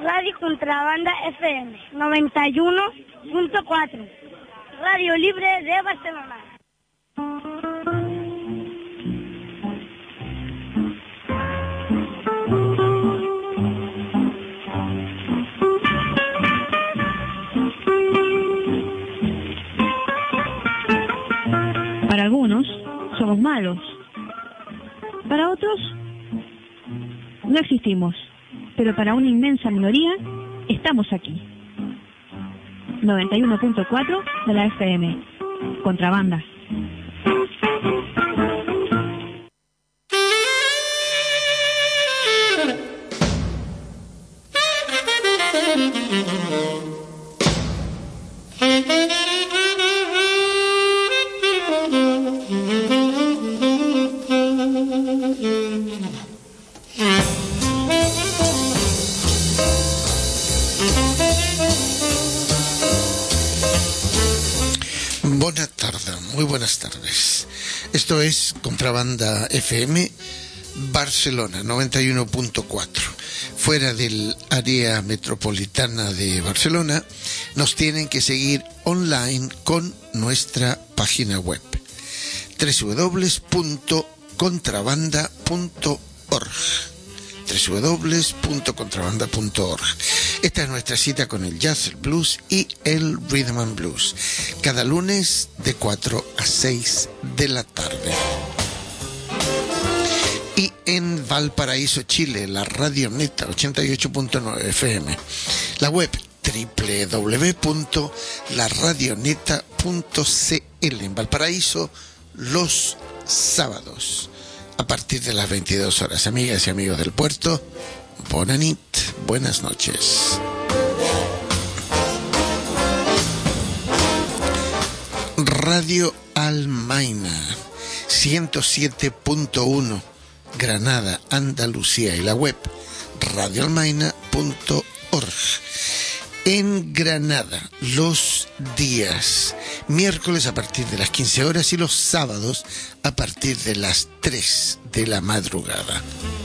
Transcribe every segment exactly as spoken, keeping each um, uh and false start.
Radio Contrabanda F M noventa y uno punto cuatro, Radio Libre de Barcelona. Para algunos somos malos, para otros no existimos, pero para una inmensa minoría estamos aquí. noventa y uno punto cuatro de la F M, Contrabanda. Buenas tardes, muy buenas tardes. Esto es Contrabanda F M Barcelona noventa y uno punto cuatro. Fuera del área metropolitana de Barcelona, nos tienen que seguir online con nuestra página web doble u doble u doble u punto contrabanda punto org. doble u doble u doble u punto contrabanda punto org. Esta es nuestra cita con el jazz, el blues y el rhythm and blues, cada lunes de cuatro a seis de la tarde. Y en Valparaíso, Chile, la Radio Neta ochenta y ocho punto nueve F M, la web doble u doble u doble u punto la radio neta punto c l. En Valparaíso, los sábados a partir de las veintidós horas. Amigas y amigos del puerto, bona nit, buenas noches. Radio Almaina ciento siete punto uno, Granada, Andalucía, y la web radio almaina punto org. En Granada, los días miércoles a partir de las quince horas y los sábados a partir de las tres de la madrugada.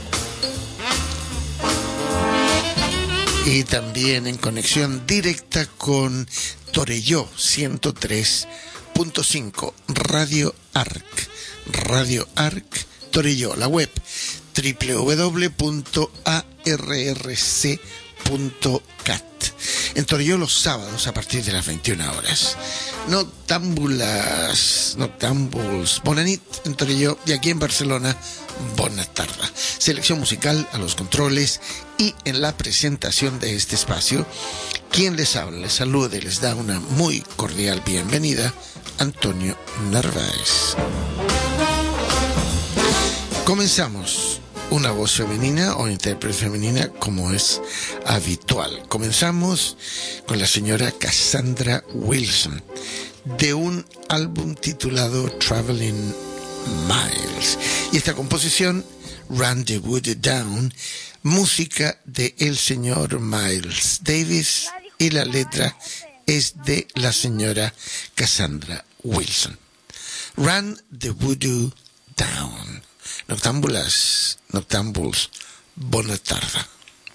Y también en conexión directa con Torelló ciento tres punto cinco, Radio Arc, Radio Arc Torelló, la web doble u doble u doble u punto a r r c punto cat. En Torelló los sábados a partir de las veintiuna horas. Noctámbulas, noctámbuls, bona nit en Torelló, y aquí en Barcelona, bona tarda. Selección musical a los controles y en la presentación de este espacio, quien les habla, les saluda y les da una muy cordial bienvenida, Antonio Narváez. Comenzamos. Una voz femenina o intérprete femenina, como es habitual. Comenzamos con la señora Cassandra Wilson, de un álbum titulado Traveling Miles. Y esta composición, Run the Wood Down, música de el señor Miles Davis, y la letra es de la señora Cassandra Wilson. Run the Voodoo Down. Noctámbulas, noctámbuls, bona tarda.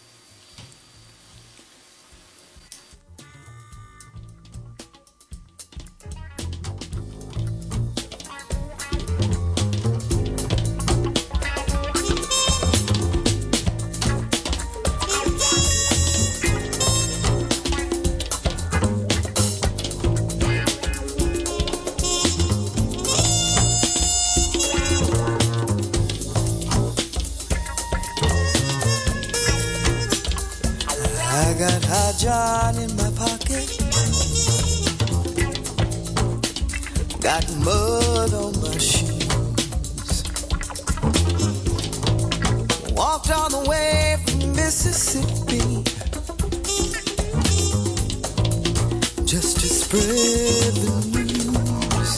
Got hot John in my pocket, got mud on my shoes, walked all the way from Mississippi just to spread the news.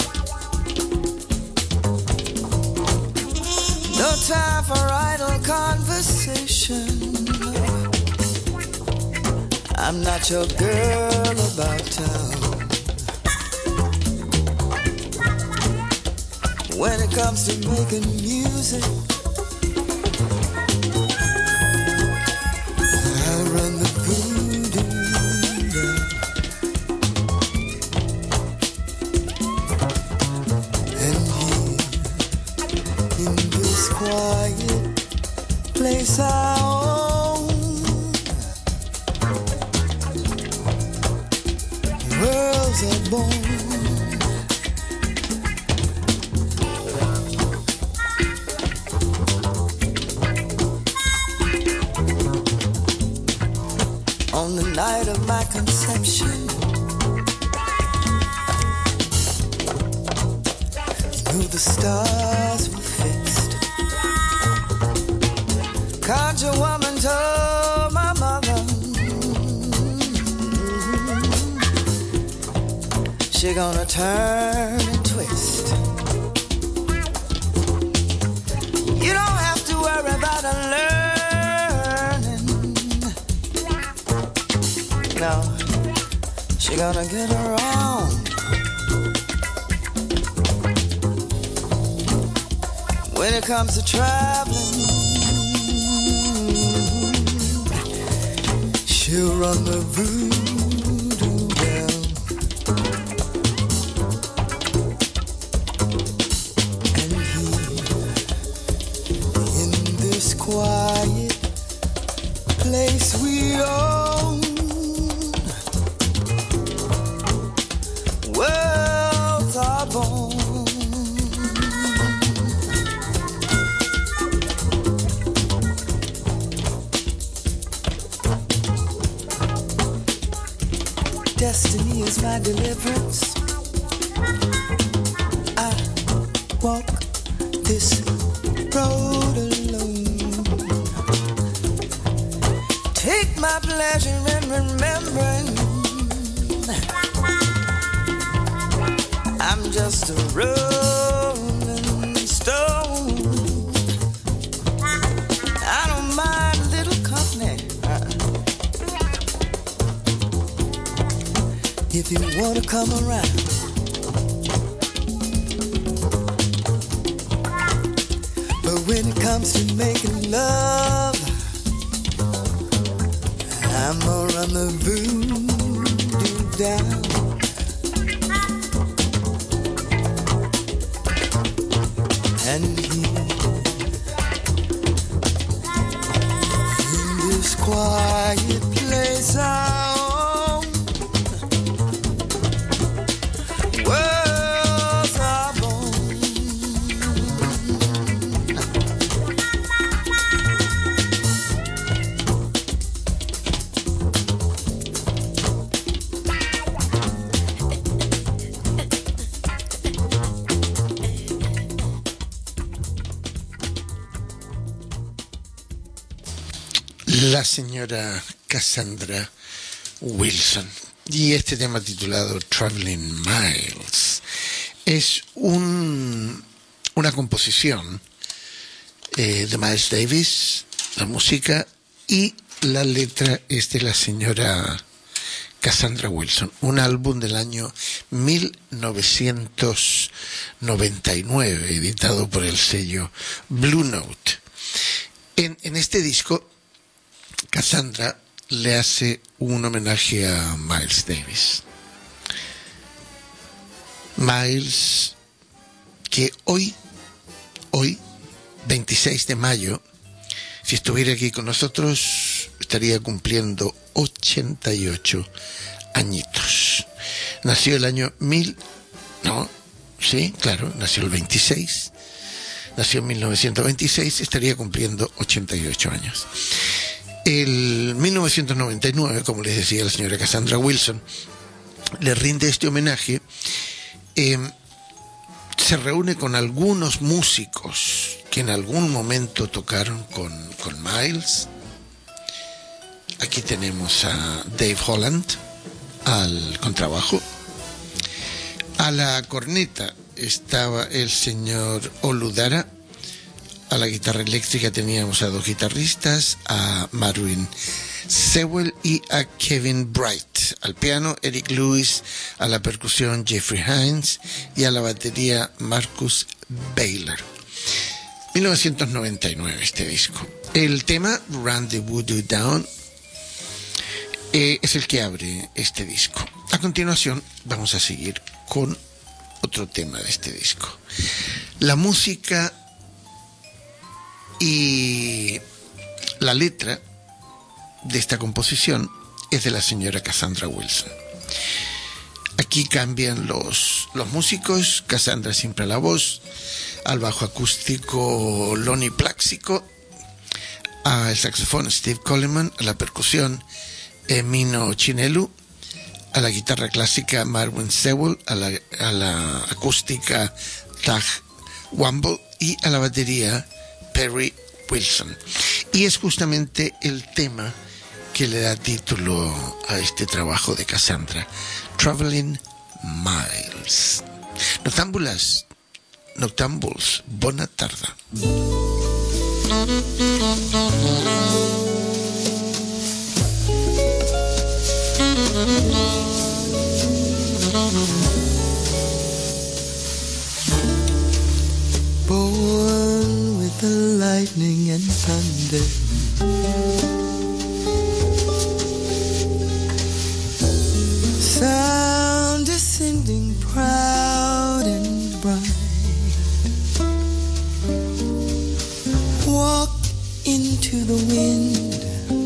No time for idle conversation, I'm not your girl about town. When it comes to making music, I run the food. on the night of my conception. Knew the stars were fixed. Conjure woman told my mother she gonna turn and twist. You don't have to worry about a learning. No, she gonna get around. When it comes to traveling, she'll run the voodoo bell. And here, in this quiet place we own, worlds are born. Destiny is my deliverance. I walk this road alone. Take my pleasure in remembering I'm just a rolling stone. I don't mind little company if you wanna come around. But when it comes to making love, I'ma run the voodoo down. And here, in this quiet place I own, worlds are born. La señora Cassandra Wilson. Y este tema titulado Traveling Miles es un, una composición eh, de Miles Davis, la música, y la letra es de la señora Cassandra Wilson, un álbum del año mil novecientos noventa y nueve, editado por el sello Blue Note. En, en este disco, Cassandra le hace un homenaje a Miles Davis. Miles, que hoy, hoy, veintiséis de mayo, si estuviera aquí con nosotros, estaría cumpliendo ochenta y ocho añitos. Nació el año mil, no, sí, claro, nació el veintiséis, nació en mil novecientos veintiséis, estaría cumpliendo ochenta y ocho años. El mil novecientos noventa y nueve, como les decía la señora Cassandra Wilson, le rinde este homenaje. Eh, se reúne con algunos músicos que en algún momento tocaron con, con Miles. Aquí tenemos a Dave Holland al contrabajo. A la corneta estaba el señor Olu Dara. A la guitarra eléctrica teníamos a dos guitarristas, a Marvin Sewell y a Kevin Bright. Al piano, Eric Lewis. A la percusión, Jeffrey Hines. Y a la batería, Marcus Baylor. mil novecientos noventa y nueve este disco. El tema, Run the Voodoo Down, eh, es el que abre este disco. A continuación, vamos a seguir con otro tema de este disco. La música y la letra de esta composición es de la señora Cassandra Wilson. Aquí cambian los, los músicos. Cassandra siempre a la voz, al bajo acústico Lonnie Plaxico, al saxofón Steve Coleman, a la percusión Emino Chinelu, a la guitarra clásica Marvin Sewell, a la, a la acústica Tag Wamble y a la batería Perry Wilson. Y es justamente el tema que le da título a este trabajo de Cassandra, Traveling Miles. Noctámbulas, noctámbuls, bona tarda. Born with the lightning and thunder, sound descending proud and bright, walk into the wind,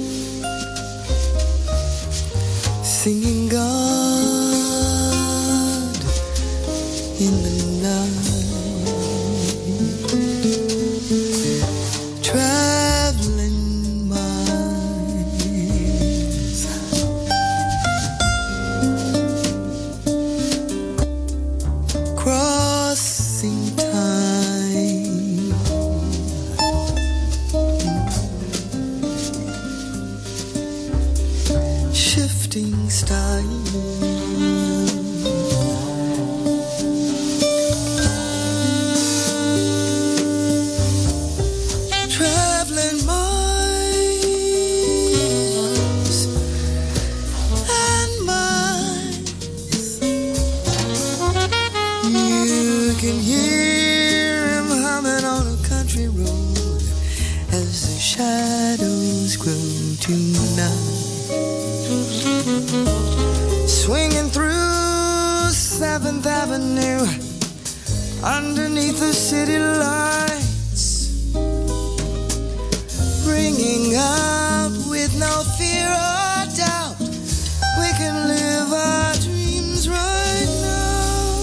singing God in the night. Traveling miles, crossing time, shifting style. Shadows grow tonight, swinging through seventh Avenue, underneath the city lights, ringing out with no fear or doubt. We can live our dreams right now.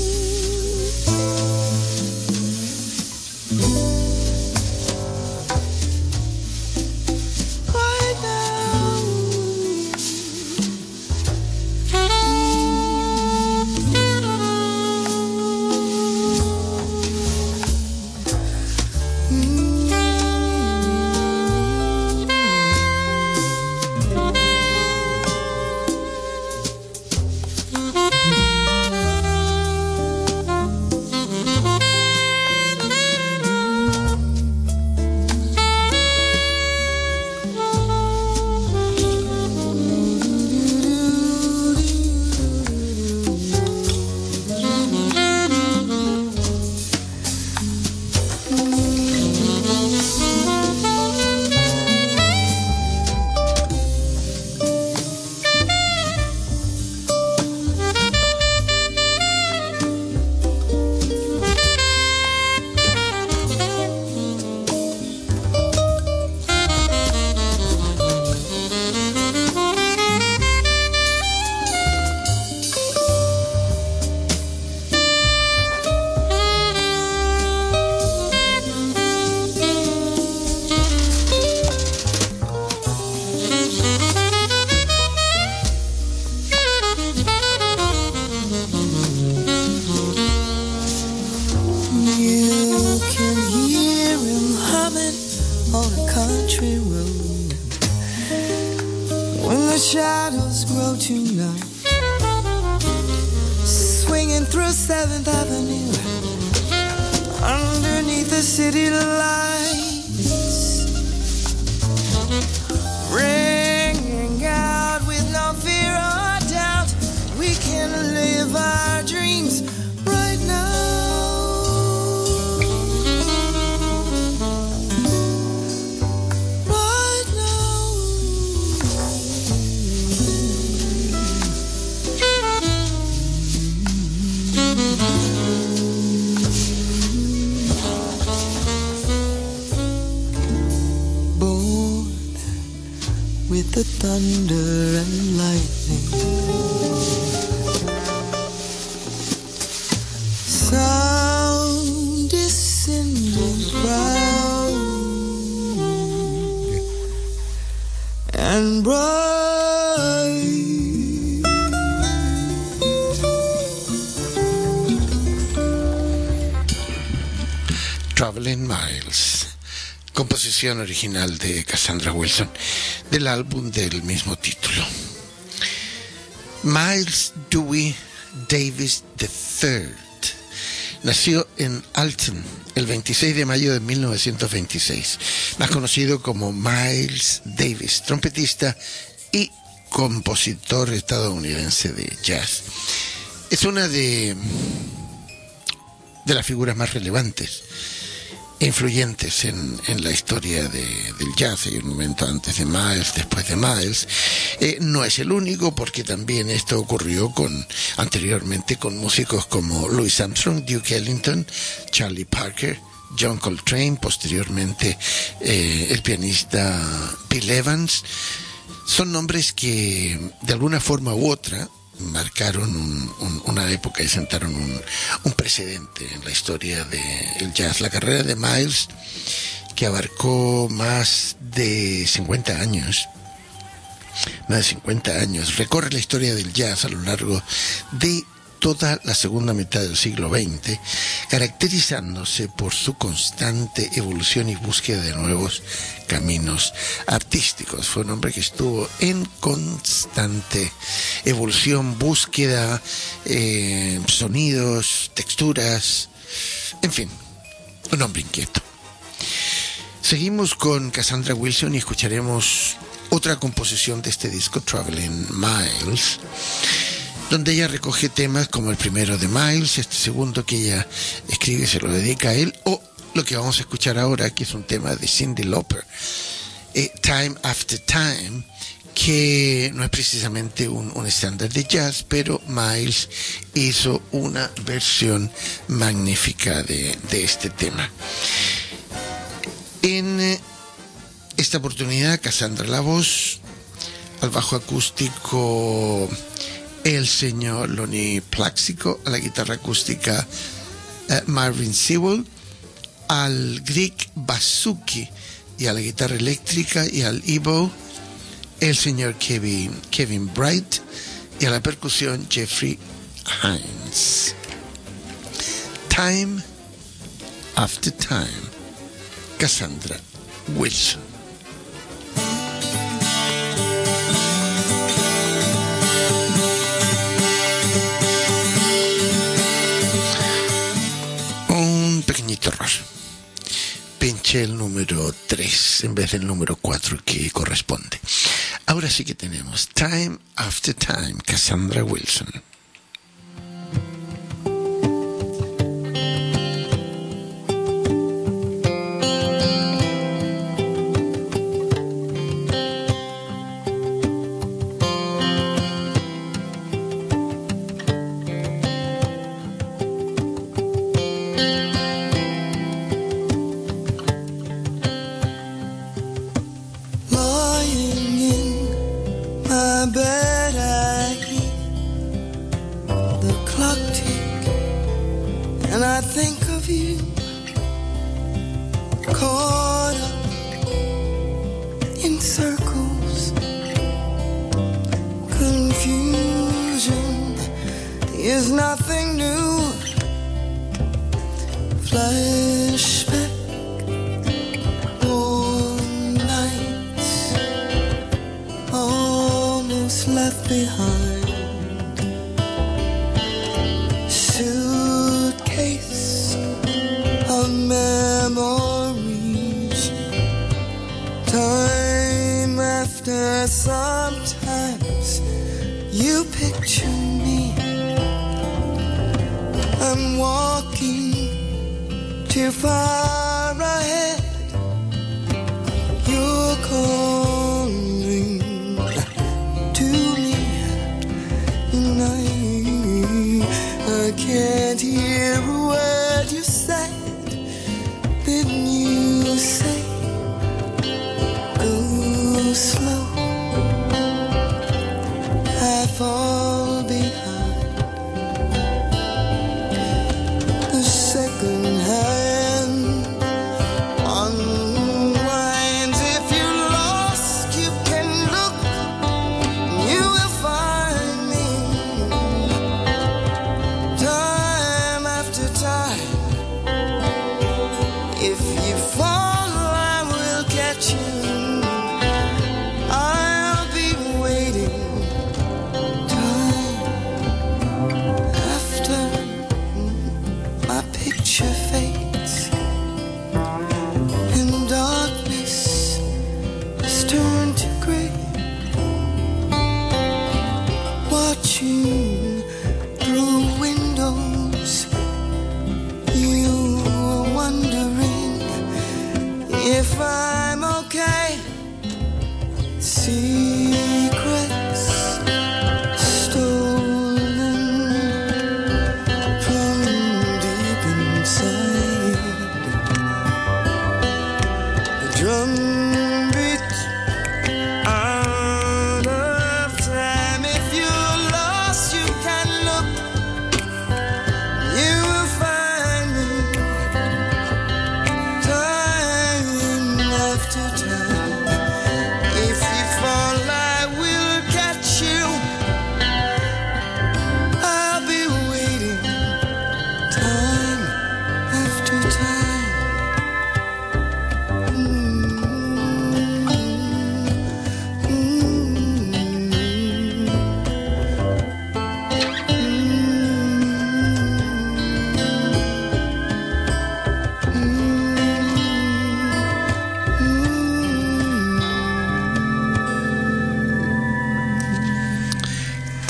Shadows grow tonight, swinging through seventh Avenue, underneath the city lights, ringing out with no fear or doubt. We can live our dreams right now. With the thunder and lightning, sound descending proud and bright. Traveling Miles, composición original de Cassandra Wilson, del álbum del mismo título. Miles Dewey Davis tercero nació en Alton el veintiséis de mayo de mil novecientos veintiséis, más conocido como Miles Davis, trompetista y compositor estadounidense de jazz. Es una de, de las figuras más relevantes e influyentes en, en la historia de, del jazz. Hay un momento antes de Miles, después de Miles. Eh, no es el único, porque también esto ocurrió con anteriormente con músicos como Louis Armstrong, Duke Ellington, Charlie Parker, John Coltrane, posteriormente eh, el pianista Bill Evans. Son nombres que de alguna forma u otra marcaron un, un, una época y sentaron un, un precedente en la historia del jazz. La carrera de Miles, que abarcó más de cincuenta años, más de cincuenta años, recorre la historia del jazz a lo largo de toda la segunda mitad del siglo veinte, caracterizándose por su constante evolución y búsqueda de nuevos caminos artísticos. Fue un hombre que estuvo en constante evolución, búsqueda, eh, sonidos, texturas, en fin, un hombre inquieto. Seguimos con Cassandra Wilson y escucharemos otra composición de este disco, Traveling Miles, donde ella recoge temas como el primero de Miles, este segundo que ella escribe y se lo dedica a él, o lo que vamos a escuchar ahora, que es un tema de Cyndi Lauper, eh, Time After Time, que no es precisamente un, un estándar de jazz, pero Miles hizo una versión magnífica de, de este tema. En eh, esta oportunidad, Cassandra la voz, al bajo acústico el señor Lonnie Plaxico, a la guitarra acústica uh, Marvin Sewell, al Greg Basuki y a la guitarra eléctrica y al Evo el señor Kevin, Kevin Bright, y a la percusión Jeffrey Hines. Time After Time, Cassandra Wilson. Pequeñito error. Pinché el número tres en vez del número cuatro que corresponde. Ahora sí que tenemos Time After Time, Cassandra Wilson. Time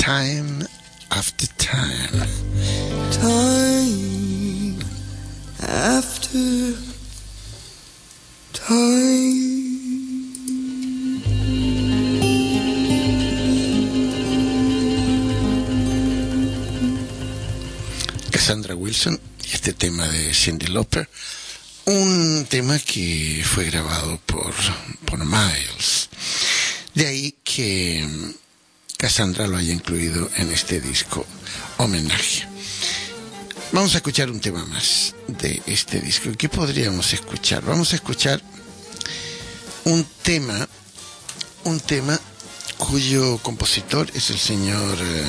time after time. Time after time. Cassandra Wilson y este tema de Cyndi Lauper, un tema que fue grabado por, por Miles. De ahí que Cassandra lo haya incluido en este disco homenaje. Vamos a escuchar un tema más de este disco. ¿Qué podríamos escuchar? Vamos a escuchar un tema, un tema cuyo compositor es el señor, eh,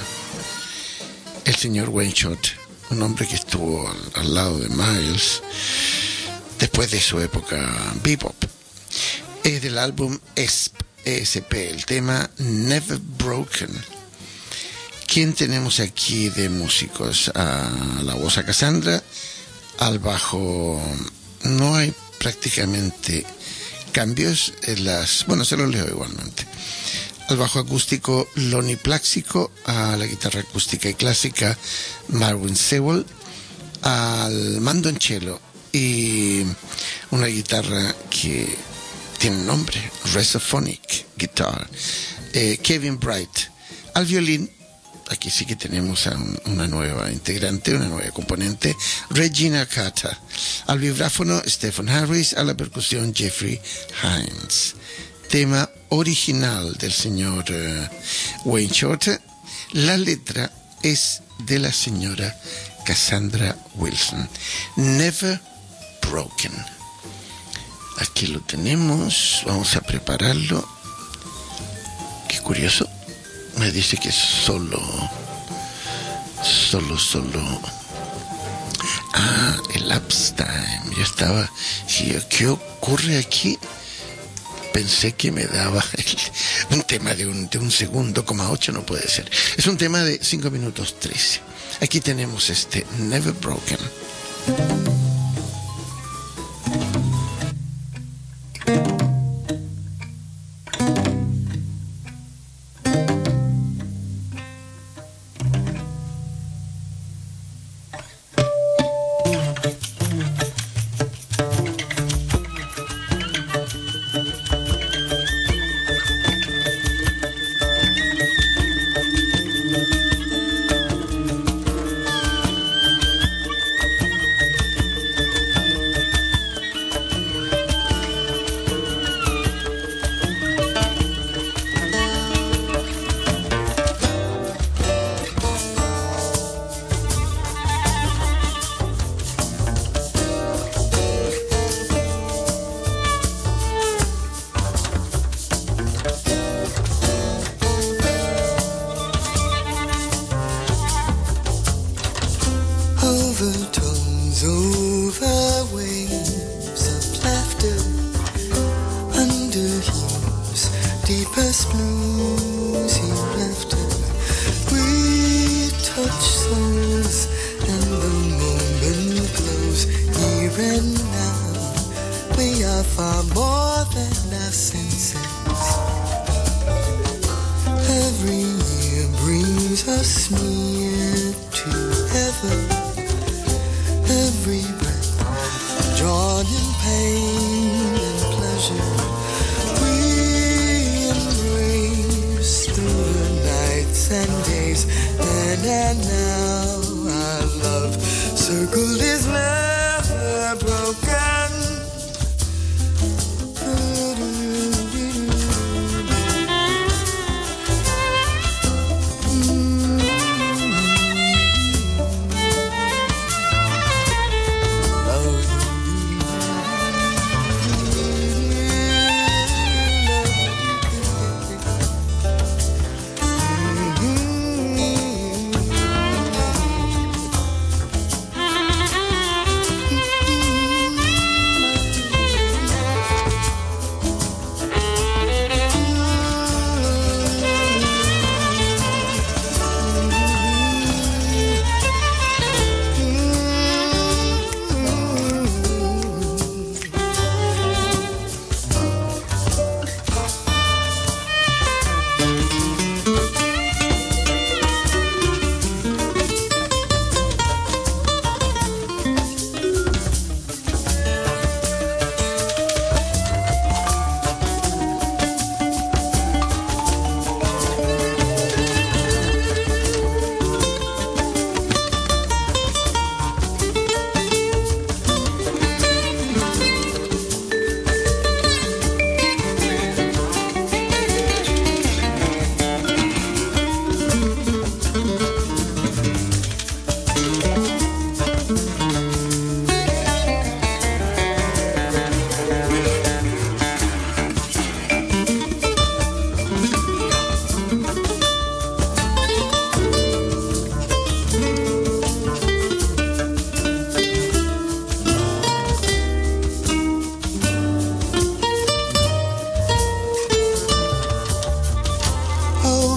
el señor Wayne Shorter, un hombre que estuvo al, al lado de Miles después de su época bebop. Es del álbum E S P, el tema Never Broken. ¿Quién tenemos aquí de músicos? A la voz a Cassandra, al bajo no hay prácticamente cambios en las... Bueno, se los leo igualmente. Al bajo acústico Lonnie Plaxico, a la guitarra acústica y clásica Marvin Sewell, al mandoncello y una guitarra que tiene nombre, Resophonic Guitar, eh, Kevin Bright. Al violín, aquí sí que tenemos a un, una nueva integrante, una nueva componente, Regina Carter. Al vibráfono, Stephen Harris. A la percusión, Jeffrey Hines. Tema original del señor uh, Wayne Shorter. La letra es de la señora Cassandra Wilson. Never Broken. Aquí lo tenemos. Vamos a prepararlo. Qué curioso. Me dice que solo, solo, solo. Ah, el lapse time. Yo estaba, sí, ¿qué ocurre aquí? Pensé que me daba el, un tema de un, de un segundo, coma ocho, no puede ser. Es un tema de cinco minutos trece. Aquí tenemos este Never Broken.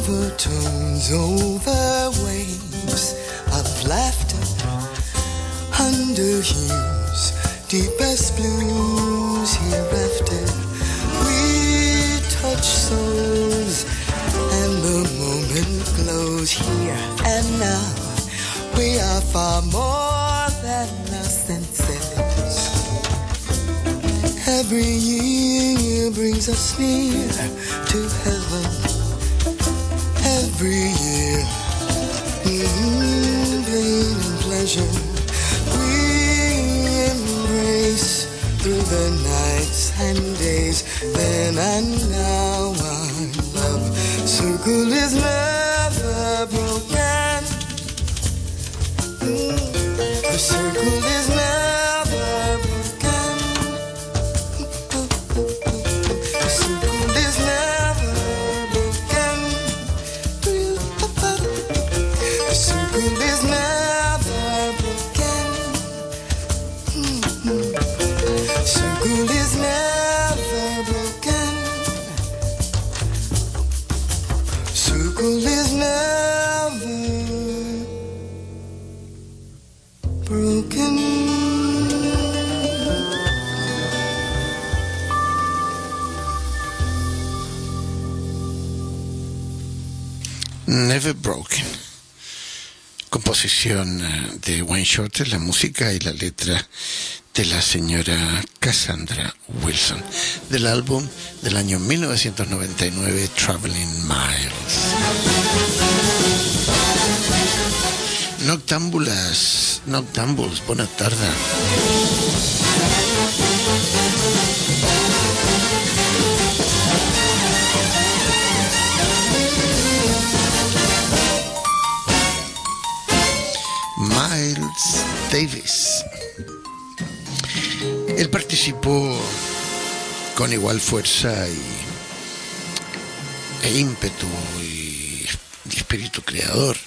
overtones over waves of laughter under hues deepest blues hereafter. We touch souls and the moment glows here and now. We are far more than our senses. Every year brings us near to heaven. Every year, mm-hmm, pain and pleasure we embrace through the nights and days. Then and now our love circle is never broken. Mm, the circle is never broken. The circle is never broken. The circle is never broken. Mm-hmm. Circle is never broken. Circle is never broken. Never Broken. Composición de Wayne Shorter, la música y la letra de la señora Cassandra Wilson, del álbum del año mil novecientos noventa y nueve, Traveling Miles. Noctámbulas, Noctámbuls, buena tarde. Miles Davis. Él participó con igual fuerza y, e ímpetu y, y espíritu creador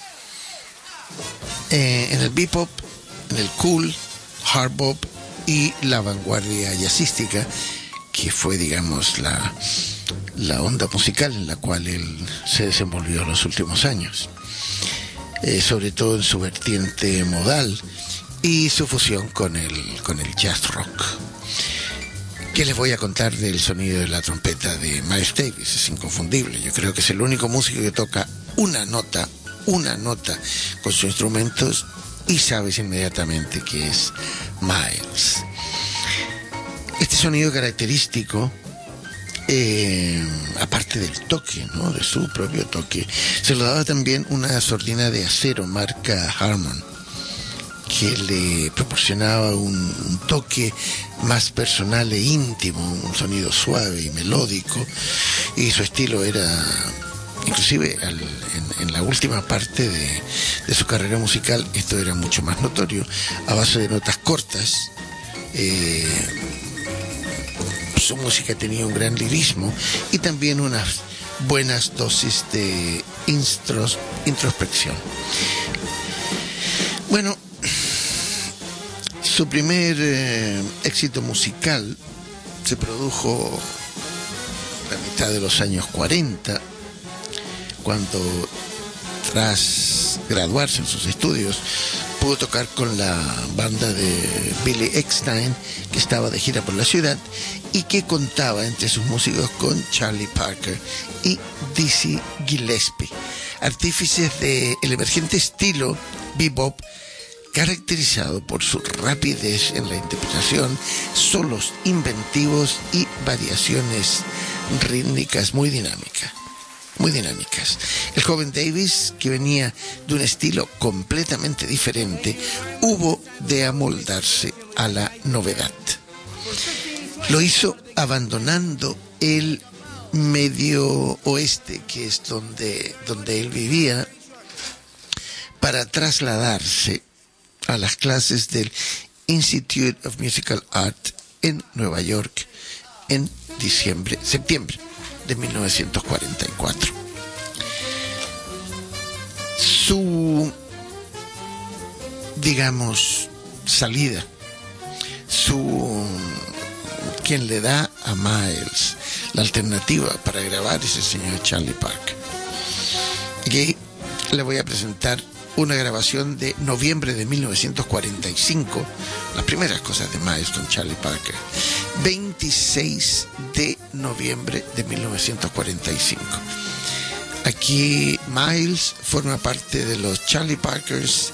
eh, en el bebop, en el cool, hard bop y la vanguardia jazzística, que fue, digamos, la, la onda musical en la cual él se desenvolvió en los últimos años. Eh, sobre todo en su vertiente modal y su fusión con el, con el jazz rock. ¿Qué les voy a contar del sonido de la trompeta de Miles Davis? Es inconfundible. Yo creo que es el único músico que toca una nota, una nota con sus instrumentos y sabes inmediatamente que es Miles. Este sonido característico, Eh, aparte del toque, ¿no?, de su propio toque, se lo daba también una sordina de acero marca Harman, que le proporcionaba un, un toque más personal e íntimo, un sonido suave y melódico, y su estilo era, inclusive al, en, en la última parte de, de su carrera musical, esto era mucho más notorio, a base de notas cortas. eh, Su música tenía un gran lirismo y también unas buenas dosis de intros, introspección. Bueno, su primer eh, éxito musical se produjo a la mitad de los años cuarenta, cuando, tras graduarse en sus estudios, pudo tocar con la banda de Billy Eckstine, que estaba de gira por la ciudad y que contaba entre sus músicos con Charlie Parker y Dizzy Gillespie, artífices del emergente estilo bebop, caracterizado por su rapidez en la interpretación, solos inventivos y variaciones rítmicas muy dinámicas. muy dinámicas. El joven Davis, que venía de un estilo completamente diferente, hubo de amoldarse a la novedad. Lo hizo abandonando el medio oeste, que es donde, donde él vivía, para trasladarse a las clases del Institute of Musical Art en Nueva York en diciembre, septiembre de mil novecientos cuarenta y cuatro. Su, digamos, salida, su, quien le da a Miles la alternativa para grabar es el señor Charlie Parker. Aquí le voy a presentar una grabación de noviembre de mil novecientos cuarenta y cinco, las primeras cosas de Miles con Charlie Parker. veintiséis de noviembre de mil novecientos cuarenta y cinco. Aquí Miles forma parte de los Charlie Parker's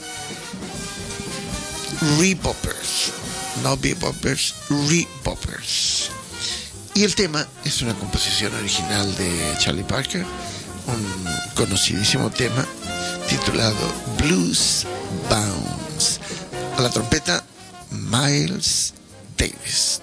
Re-Boppers, no Beboppers, Re-Boppers. Y el tema es una composición original de Charlie Parker, un conocidísimo tema titulado Blues Bounce. A la trompeta, Miles Davis.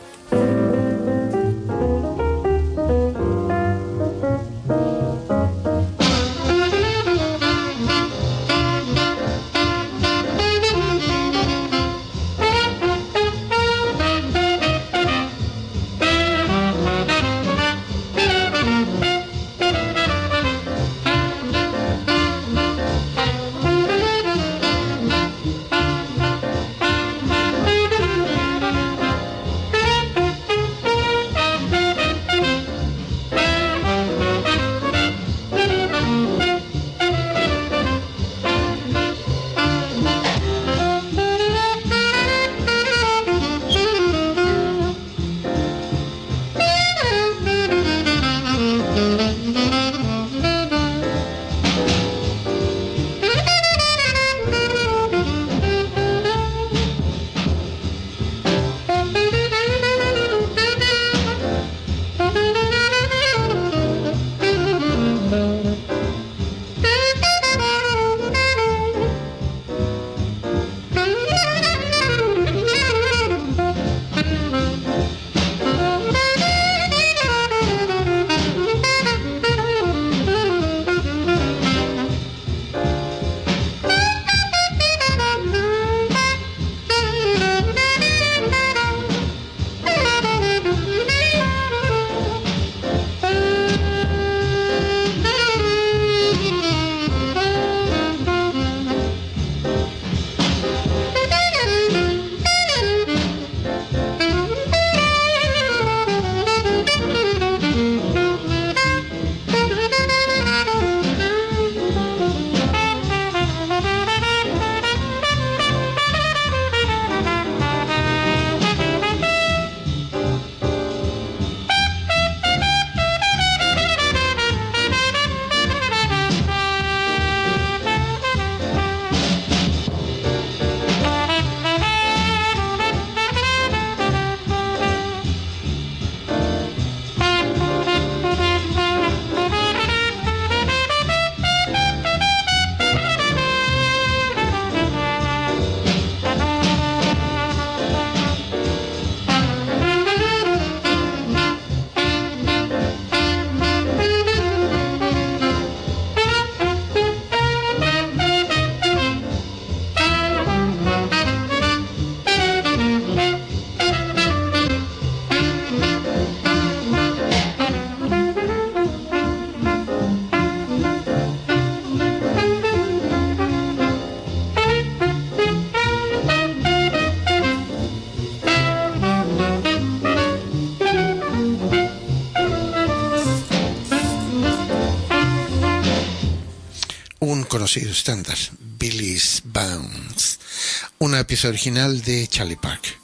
Conocido estándar, Billy's Bounce, una pieza original de Charlie Parker.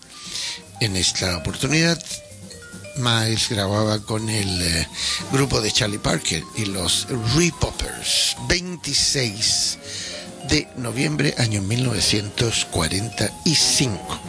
En esta oportunidad, Miles grababa con el eh, grupo de Charlie Parker y los Re-Boppers, veintiséis de noviembre, año mil novecientos cuarenta y cinco.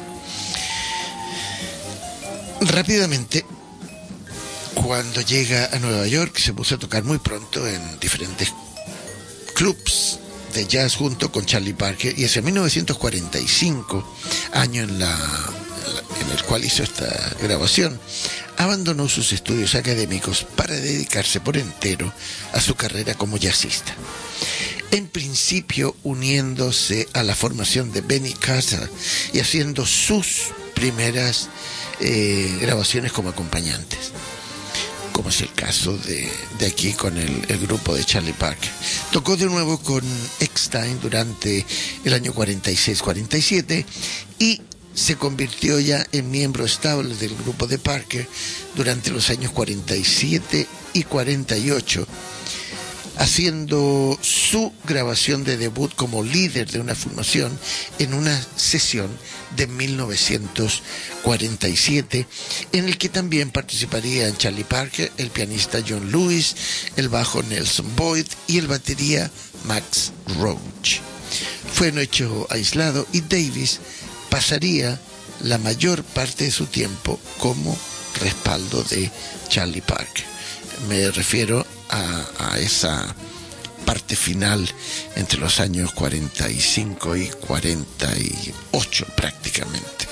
Rápidamente, cuando llega a Nueva York, se puso a tocar muy pronto en diferentes clubs de jazz junto con Charlie Parker, y hacia mil novecientos cuarenta y cinco, año en, la, en el cual hizo esta grabación, abandonó sus estudios académicos para dedicarse por entero a su carrera como jazzista. En principio uniéndose a la formación de Benny Carter y haciendo sus primeras eh, grabaciones como acompañantes, como es el caso de, de aquí con el, el grupo de Charlie Parker. Tocó de nuevo con Eckstein durante el año cuarenta y seis cuarenta y siete y se convirtió ya en miembro estable del grupo de Parker durante los años cuarenta y siete y cuarenta y ocho, haciendo su grabación de debut como líder de una formación en una sesión de mil novecientos cuarenta y siete, en el que también participarían Charlie Parker, el pianista John Lewis, el bajo Nelson Boyd y el batería Max Roach. Fue un hecho aislado y Davis pasaría la mayor parte de su tiempo como respaldo de Charlie Parker. Me refiero a, a esa parte final entre los años cuarenta y cinco y cuarenta y ocho prácticamente.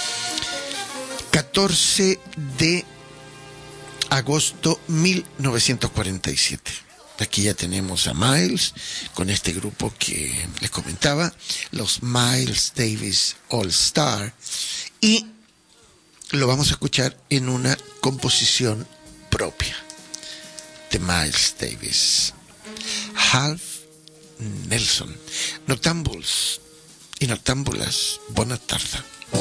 catorce de agosto mil novecientos cuarenta y siete. Aquí ya tenemos a Miles con este grupo que les comentaba, los Miles Davis All Star, y lo vamos a escuchar en una composición propia de Miles Davis. Half Nelson. Noctámbuls y noctámbulas, bona tarda.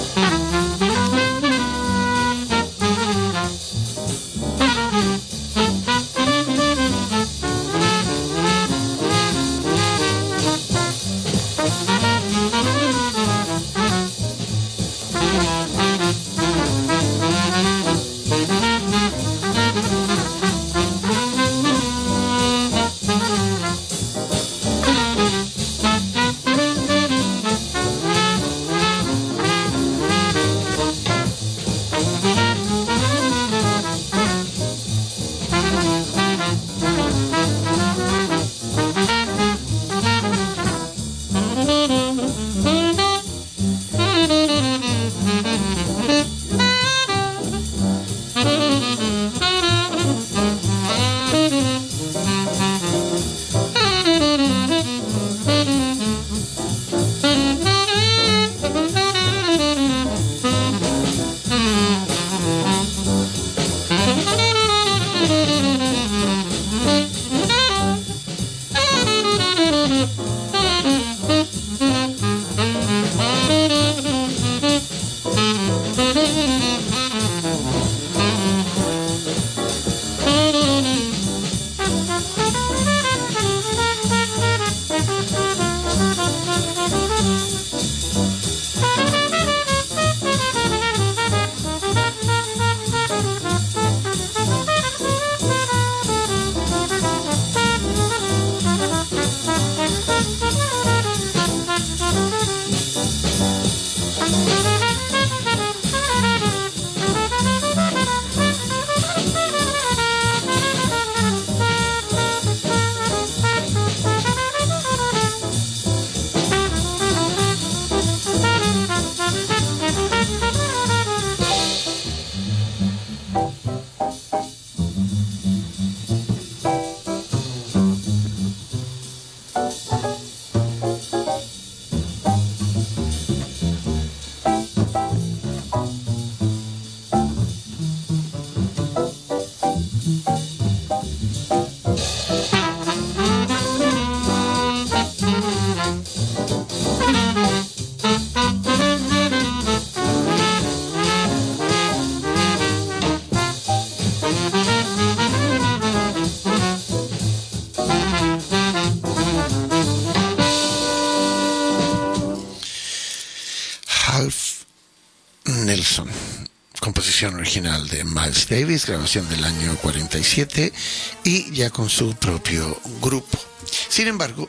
Original de Miles Davis, grabación del año cuarenta y siete, y ya con su propio grupo. Sin embargo,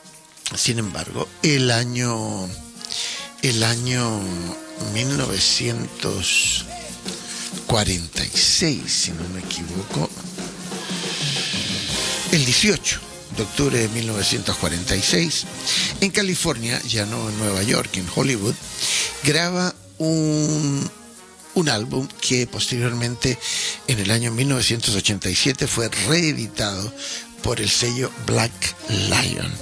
sin embargo, el año el año mil novecientos cuarenta y seis, si no me equivoco, el dieciocho de octubre de mil novecientos cuarenta y seis, en California, ya no en Nueva York, en Hollywood, graba un un álbum que posteriormente en el año mil novecientos ochenta y siete fue reeditado por el sello Black Lion.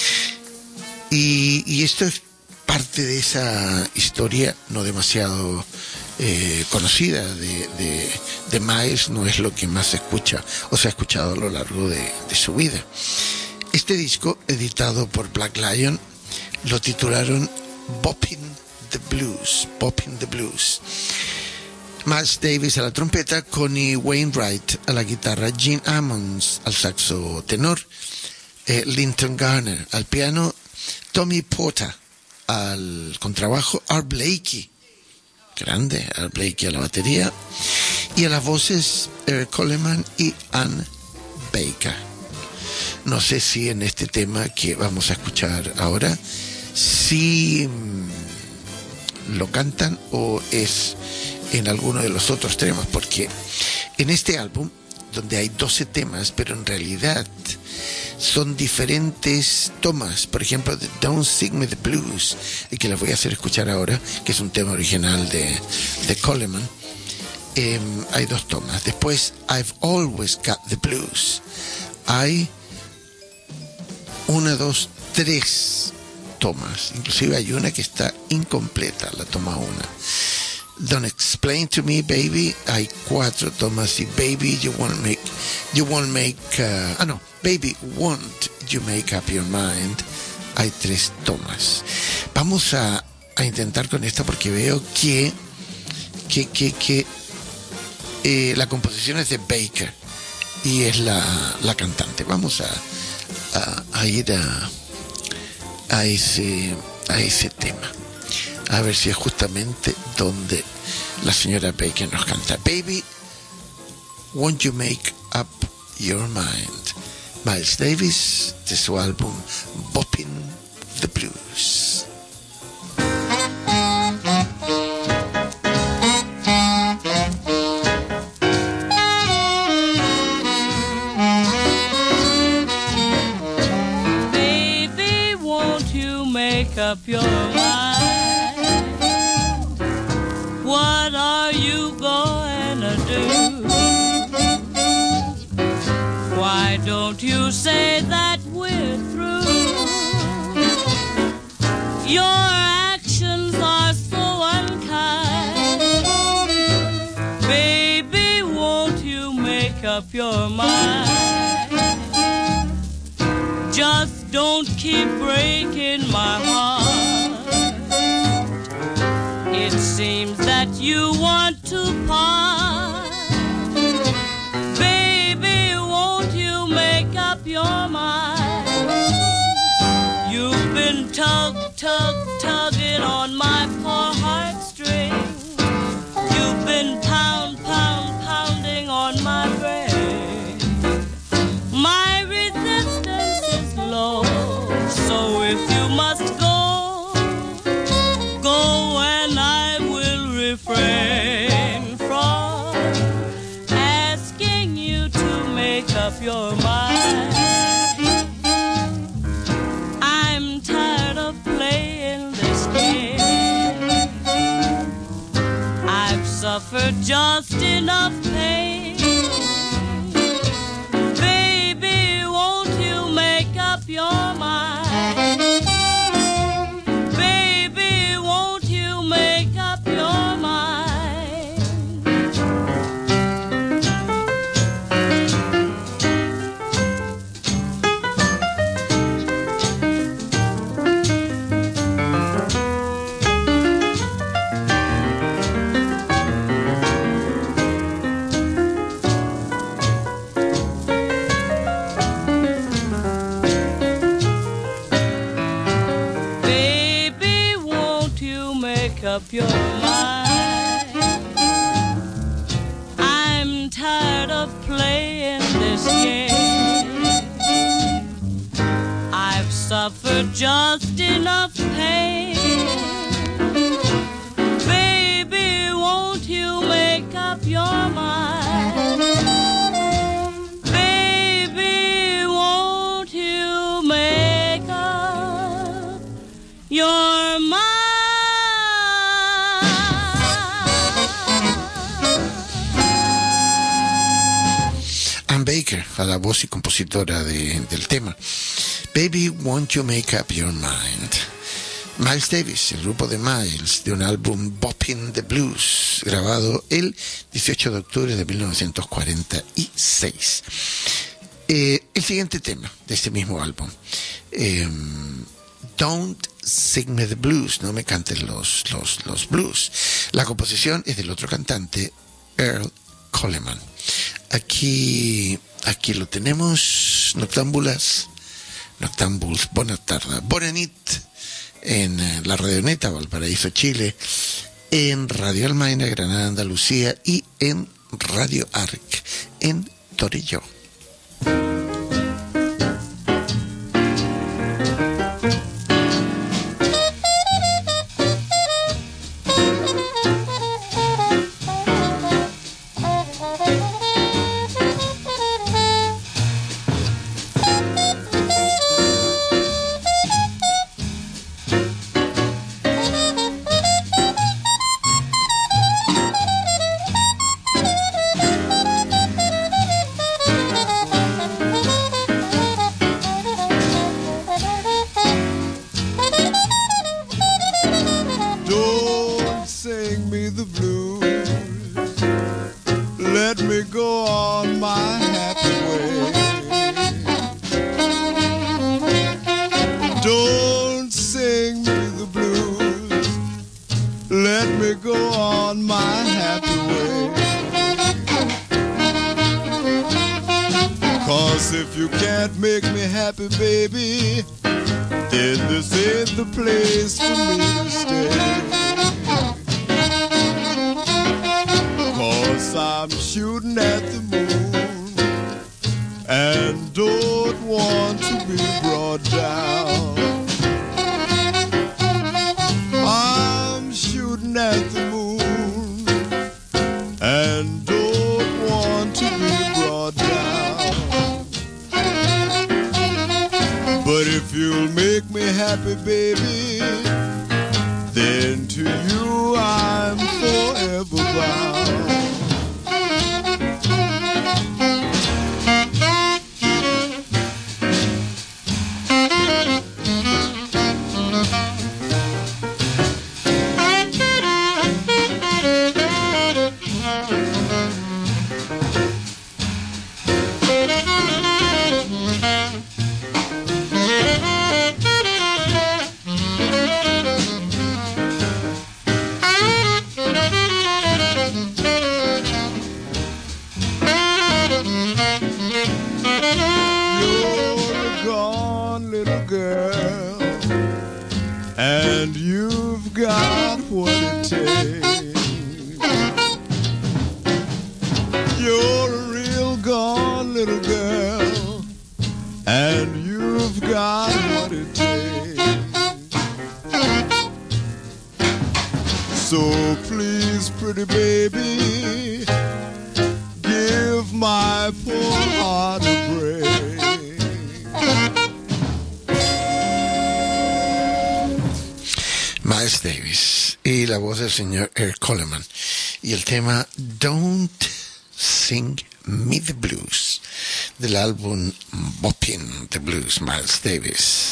Y, y esto es parte de esa historia no demasiado eh, conocida de, de, de Miles, no es lo que más se escucha o se ha escuchado a lo largo de, de su vida. Este disco, editado por Black Lion, lo titularon Boppin' the Blues, Boppin' the Blues. Miles Davis a la trompeta, Connie Wainwright a la guitarra, Gene Ammons al saxo tenor, eh, Linton Garner, al piano Tommy Porter, al contrabajo Art Blakey, grande Art Blakey a la batería, y a las voces Eric Coleman y Ann Baker. No sé si en este tema que vamos a escuchar ahora, si mmm, lo cantan o es en alguno de los otros temas, porque en este álbum, donde hay doce temas, pero en realidad son diferentes tomas. Por ejemplo, de Don't Sing Me the Blues, y que les voy a hacer escuchar ahora, que es un tema original de, de Coleman, eh, hay dos tomas. Después, I've Always Got the Blues, hay una, dos, tres tomas. Inclusive hay una que está incompleta, la toma una. Don't Explain to Me, Baby, hay cuatro tomas. Y Baby, You Won't Make, You Won't Make, uh, ah no, Baby, Won't You Make Up Your Mind, hay tres tomas. Vamos a, a intentar con esta porque veo que, que, que, que eh, la composición es de Baker y es la, la cantante. Vamos a, a, a ir a, a, ese, a ese tema. A ver si es justamente donde la señora Baker nos canta. Baby, Won't You Make Up Your Mind. Miles Davis, de su álbum Boppin' the Blues. Baby, won't you make up your mind? What are you gonna do? Why don't you say that we're through? Your actions are so unkind. Baby, won't you make up your mind? Just don't keep breaking my heart. It seems that you want to part. Baby, won't you make up your mind? You've been tug, tug, tugging on my poor heartstring. You've been pound, pound, pounding on my brain. My resistance is low, so if you must go, go and I will refrain from asking you to make up your mind. I'm tired of playing this game. I've suffered just enough pain. Baby, won't you make up your mind? Baby, won't you make up your mind? Baby, won't you make up your mind? I'm tired of playing this game. I've suffered just enough pain. Baby, won't you make up your mind? Baby, won't you make up your mind? Ann Baker, a la voz y compositora de, del tema. Baby, Won't You Make Up Your Mind. Miles Davis, el grupo de Miles, de un álbum Boppin' the Blues, grabado el dieciocho de octubre de mil novecientos cuarenta y seis. Eh, el siguiente tema de este mismo álbum, eh, Don't Sing Me the Blues, no me canten los, los, los blues. La composición es del otro cantante, Earl Coleman. Aquí, aquí lo tenemos, Noctámbulas, Noctambuls, bona tarda, bona nit en la Radioneta Valparaíso, Chile, en Radio Almaina, Granada, Andalucía y en Radio Arc en Torelló. Señor Eric Coleman y el tema Don't Sing Me the Blues del álbum Boppin' the Blues, Miles Davis.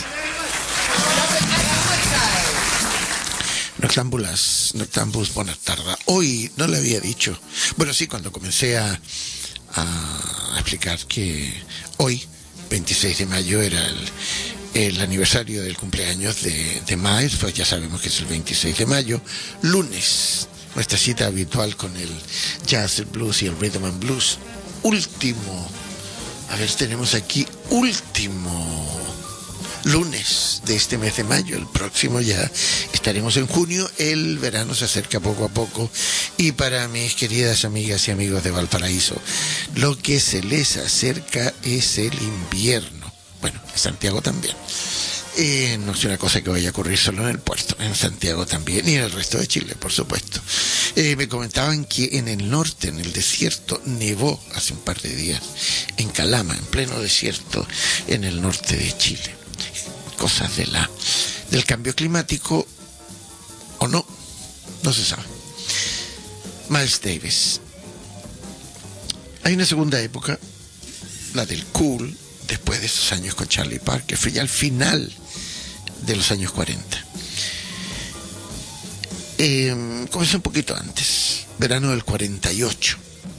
Noctámbulas, Noctámbuls, buenas tardes. Hoy no le había dicho, bueno sí, cuando comencé a, a explicar que hoy, veintiséis de mayo, era el el aniversario del cumpleaños de, de Miles, pues ya sabemos que es el veintiséis de mayo, lunes, nuestra cita habitual con el jazz, el blues y el rhythm and blues. Último, a ver, tenemos aquí último lunes de este mes de mayo. El próximo ya estaremos en junio. El verano se acerca poco a poco y para mis queridas amigas y amigos de Valparaíso, lo que se les acerca es el invierno. Bueno, en Santiago también. Eh, no es una cosa que vaya a ocurrir solo en el puerto, en Santiago también y en el resto de Chile, por supuesto. Eh, me comentaban que en el norte, en el desierto, nevó hace un par de días, en Calama, en pleno desierto, en el norte de Chile. Cosas de la, del cambio climático, o no, no se sabe. Miles Davis. Hay una segunda época, la del cool, después de esos años con Charlie Parker, fue ya al final de los años cuarenta. Eh, comenzó un poquito antes, verano del cuarenta y ocho.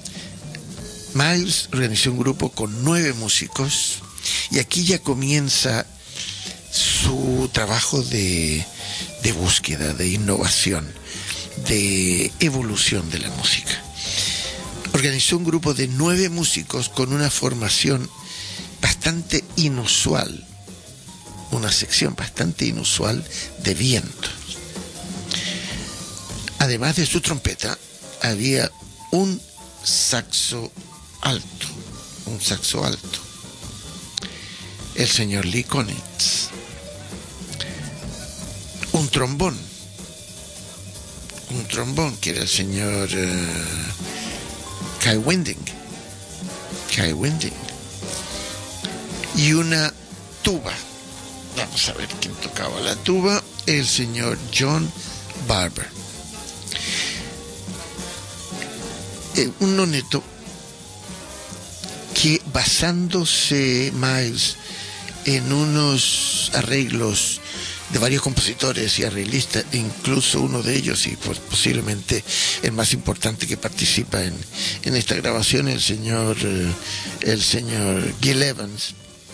Miles organizó un grupo con nueve músicos y aquí ya comienza su trabajo de, de búsqueda, de innovación, de evolución de la música. Organizó un grupo de nueve músicos con una formación bastante inusual una sección bastante inusual de viento. Además de su trompeta, había un saxo alto, un saxo alto, el señor Lee Konitz, un trombón, un trombón que era el señor uh, Kai Winding, Kai Winding, y una tuba. Vamos a ver quién tocaba la tuba, el señor John Barber. Eh, un noneto que, basándose Miles en unos arreglos de varios compositores y arreglistas, incluso uno de ellos, y pues posiblemente el más importante que participa en, en esta grabación, el señor eh, el señor Gil Evans,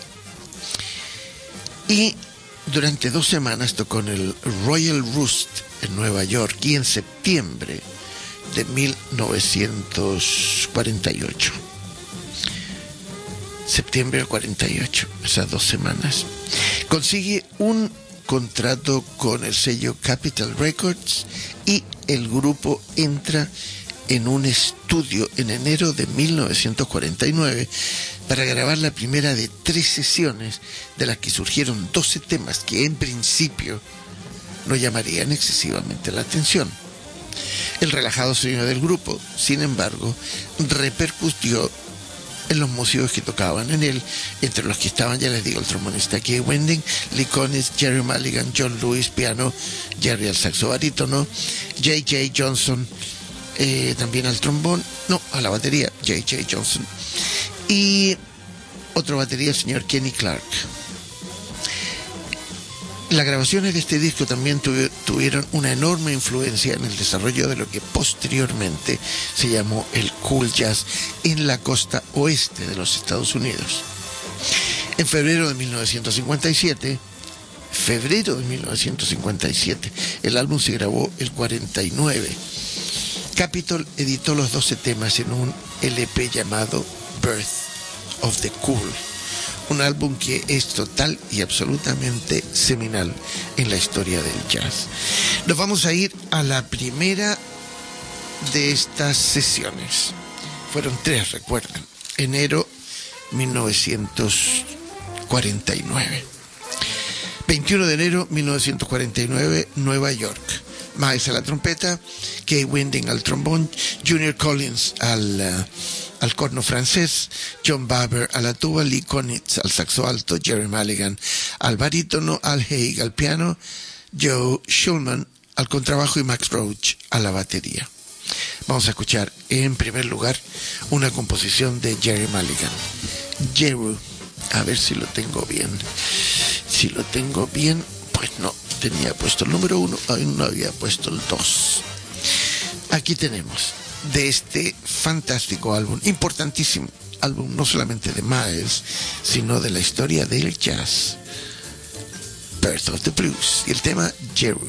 y durante dos semanas tocó en el Royal Roost en Nueva York, y en septiembre de mil novecientos cuarenta y ocho, septiembre del cuarenta y ocho, esas dos semanas, consigue un contrato con el sello Capitol Records, y el grupo entra en un estudio en enero de mil novecientos cuarenta y nueve para grabar la primera de tres sesiones, de las que surgieron doce temas que en principio no llamarían excesivamente la atención. El relajado sonido del grupo, sin embargo, repercutió en los músicos que tocaban en él, entre los que estaban, ya les digo, el trombonista Kai Winding, Lee Konitz, Jerry Mulligan, John Lewis, piano, Jerry al saxo barítono, J J Johnson, eh, también al trombón, no, a la batería, J J Johnson, y otro batería, el señor Kenny Clark. Las grabaciones de este disco también tuvi- tuvieron una enorme influencia en el desarrollo de lo que posteriormente se llamó el cool jazz en la costa oeste de los Estados Unidos. En febrero de mil novecientos cincuenta y siete, febrero de mil novecientos cincuenta y siete, el álbum se grabó el cuarenta y nueve. Capitol editó los doce temas en un L P llamado Birth of the Cool, un álbum que es total y absolutamente seminal en la historia del jazz. Nos vamos a ir a la primera de estas sesiones. Fueron tres, recuerdan. Enero mil novecientos cuarenta y nueve. veintiuno de enero mil novecientos cuarenta y nueve, Nueva York. Miles a la trompeta, Kai Winding al trombón, Junior Collins al... Uh, al corno francés, John Barber a la tuba, Lee Konitz al saxo alto, Jerry Mulligan al barítono, Al Haig al piano, Joe Shulman al contrabajo y Max Roach a la batería. Vamos a escuchar en primer lugar una composición de Jerry Mulligan, Jeru. A ver si lo tengo bien. Si lo tengo bien, pues no, tenía puesto el número uno, aún no había puesto el dos. Aquí tenemos, de este fantástico álbum, importantísimo álbum, no solamente de Miles, sino de la historia del jazz, Birth of the Blues, y el tema Jeru.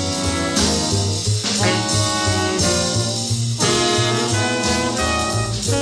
Thank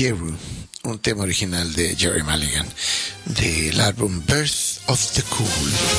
Quiero, un tema original de Jerry Mulligan, del álbum Birth of the Cool.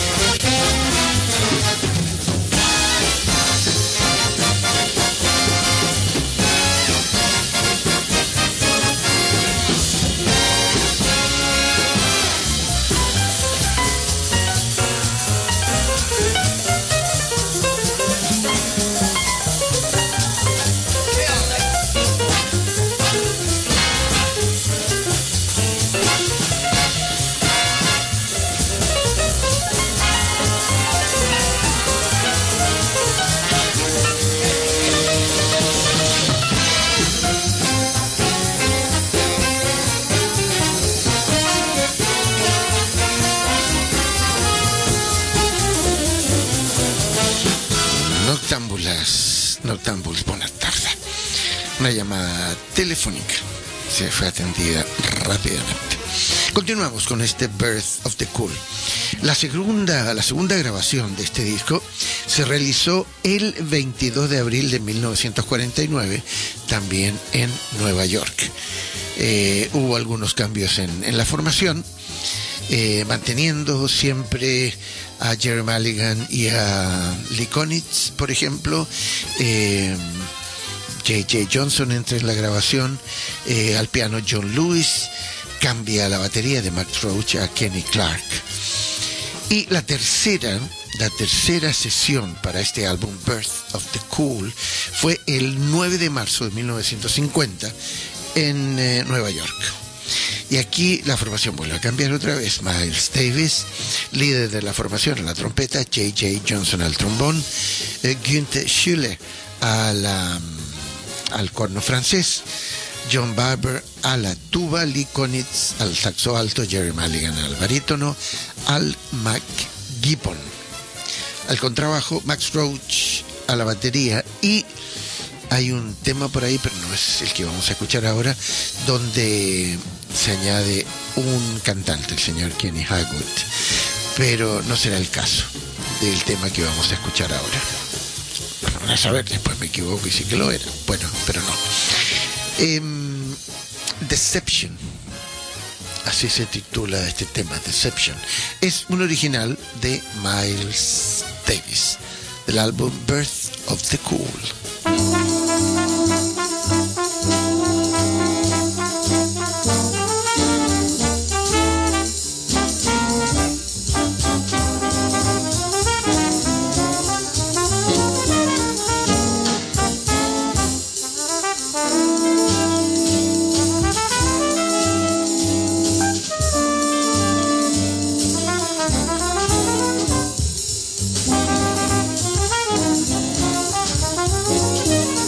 Noctámbulas, noctámbulos, buenas tardes. Una llamada telefónica se fue atendida rápidamente. Continuamos con este Birth of the Cool. La segunda, la segunda grabación de este disco se realizó el veintidós de abril de mil novecientos cuarenta y nueve, también en Nueva York. Eh, hubo algunos cambios en, en la formación, eh, manteniendo siempre a Jerry Mulligan y a Lee Konitz, por ejemplo. eh, J J Johnson entra en la grabación, eh, al piano John Lewis, cambia la batería de Max Roach a Kenny Clark. Y la tercera, la tercera sesión para este álbum Birth of the Cool fue el nueve de marzo de mil novecientos cincuenta en eh, Nueva York. Y aquí la formación vuelve a cambiar otra vez. Miles Davis, líder de la formación, a la trompeta, J J Johnson al trombón, eh, Günther Schuller a la, al corno francés, John Barber a la tuba, Lee Konitz al saxo alto, Jerry Mulligan al barítono, Al McGibbon al contrabajo, Max Roach a la batería. Y hay un tema por ahí, pero no es el que vamos a escuchar ahora, donde se añade un cantante, el señor Kenny Hagwood, pero no será el caso del tema que vamos a escuchar ahora. Bueno, van a saber, después me equivoco y sí que lo era. Bueno, pero no. Eh, Deception, así se titula este tema, Deception. Es un original de Miles Davis, del álbum Birth of the Cool. Thank you.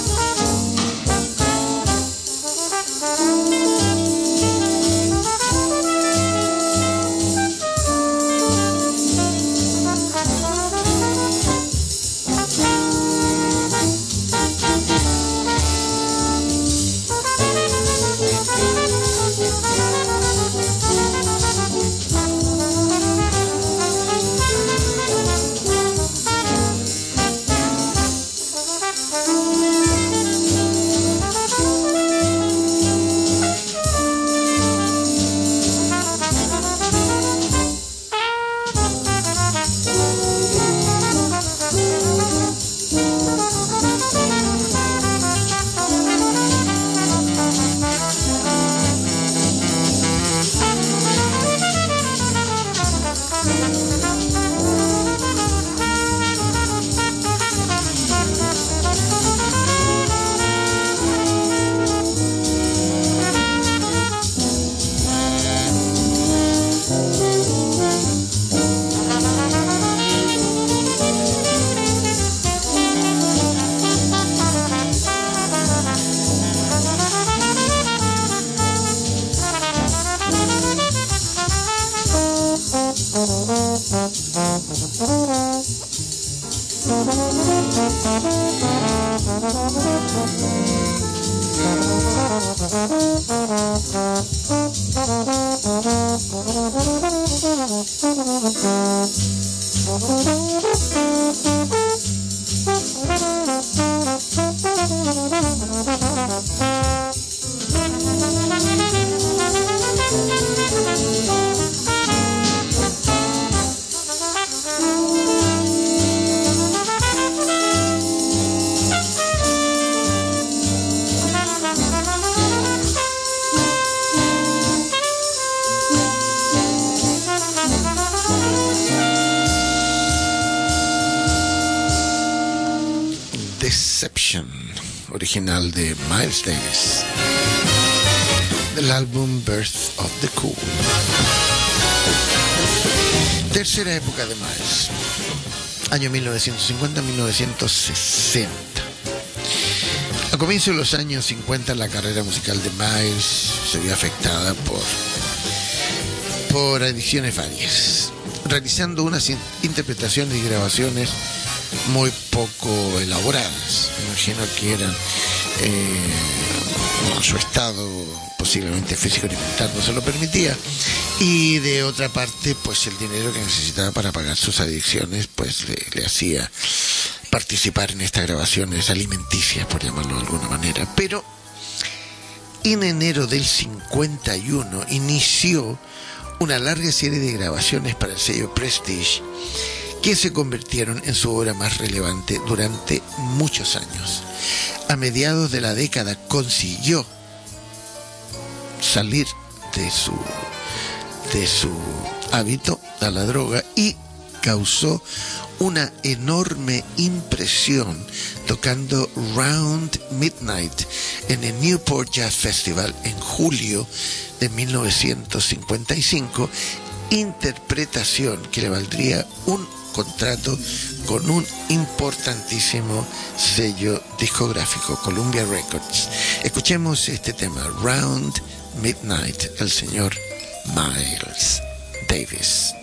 Deception, original de Miles Davis, del álbum Birth of the Cool. Tercera época de Miles, año mil novecientos cincuenta a mil novecientos sesenta. A comienzos de los años cincuenta, la carrera musical de Miles se vio afectada por, por adicciones varias, realizando unas in- interpretaciones y grabaciones muy poco elaboradas. Me imagino que eran eh, su estado posiblemente físico y mental no se lo permitía, y de otra parte pues el dinero que necesitaba para pagar sus adicciones pues le, le hacía participar en estas grabaciones alimenticias, por llamarlo de alguna manera. Pero en enero del cincuenta y uno inició una larga serie de grabaciones para el sello Prestige, que se convirtieron en su obra más relevante durante muchos años. A mediados de la década consiguió salir de su, de su hábito a la droga y causó una enorme impresión tocando Round Midnight en el Newport Jazz Festival en julio de mil novecientos cincuenta y cinco, interpretación que le valdría un contrato con un importantísimo sello discográfico, Columbia Records. Escuchemos este tema, Round Midnight, el señor Miles Davis.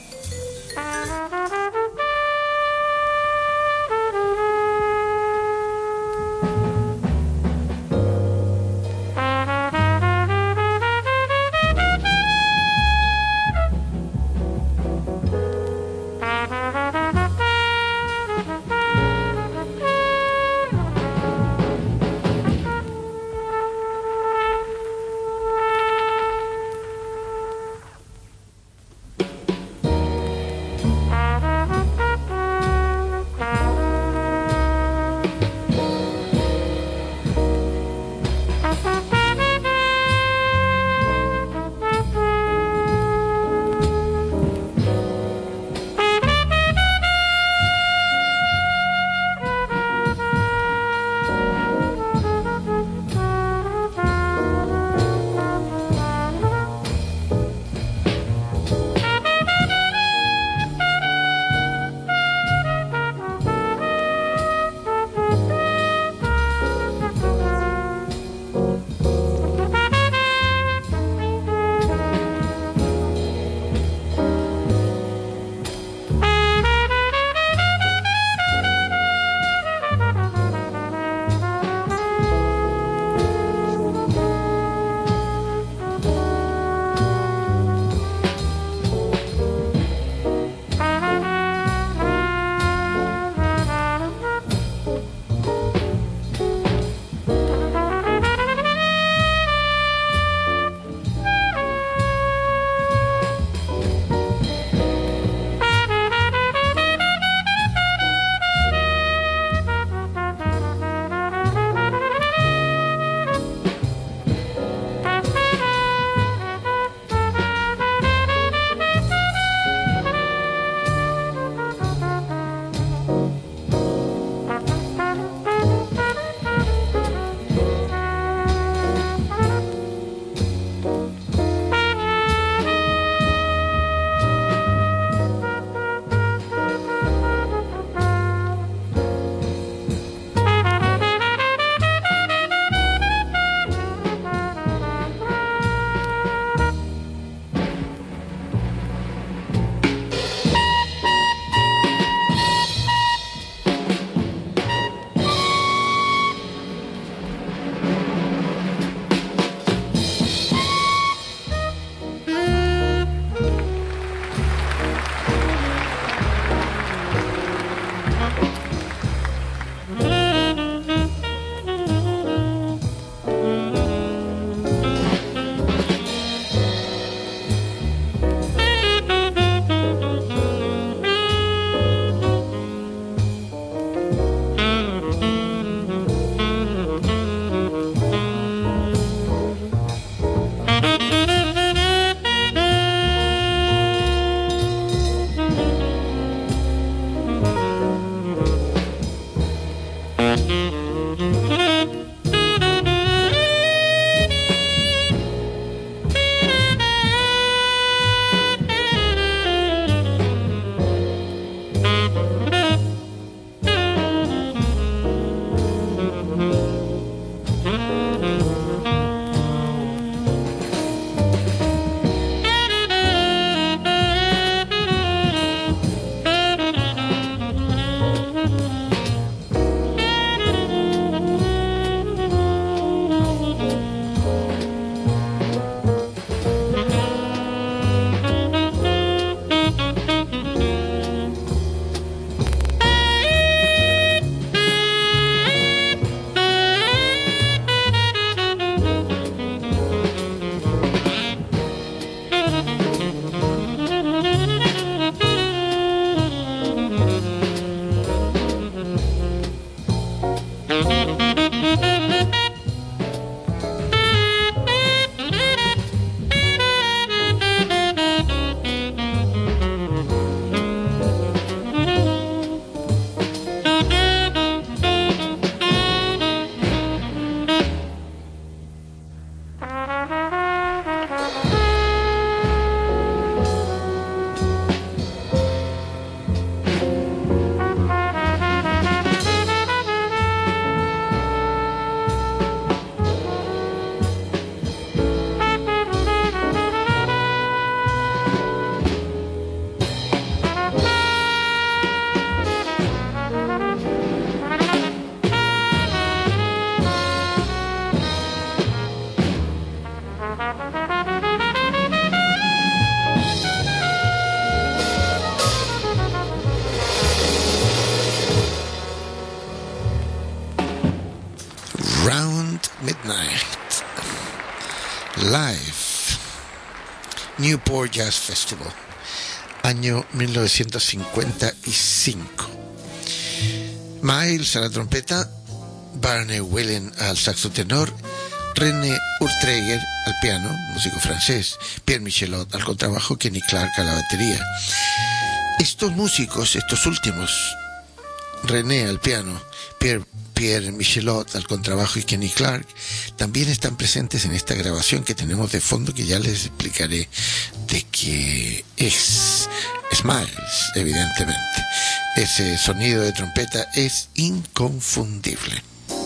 Newport Jazz Festival, año mil novecientos cincuenta y cinco. Miles a la trompeta, Barney Whelan al saxo tenor, René Urtreger al piano, músico francés, Pierre Michelot al contrabajo, Kenny Clark a la batería. Estos músicos, estos últimos, René al piano, Pierre, Pierre Michelot al contrabajo y Kenny Clark, también están presentes en esta grabación que tenemos de fondo, que ya les explicaré de qué es. Miles, evidentemente. Ese sonido de trompeta es inconfundible.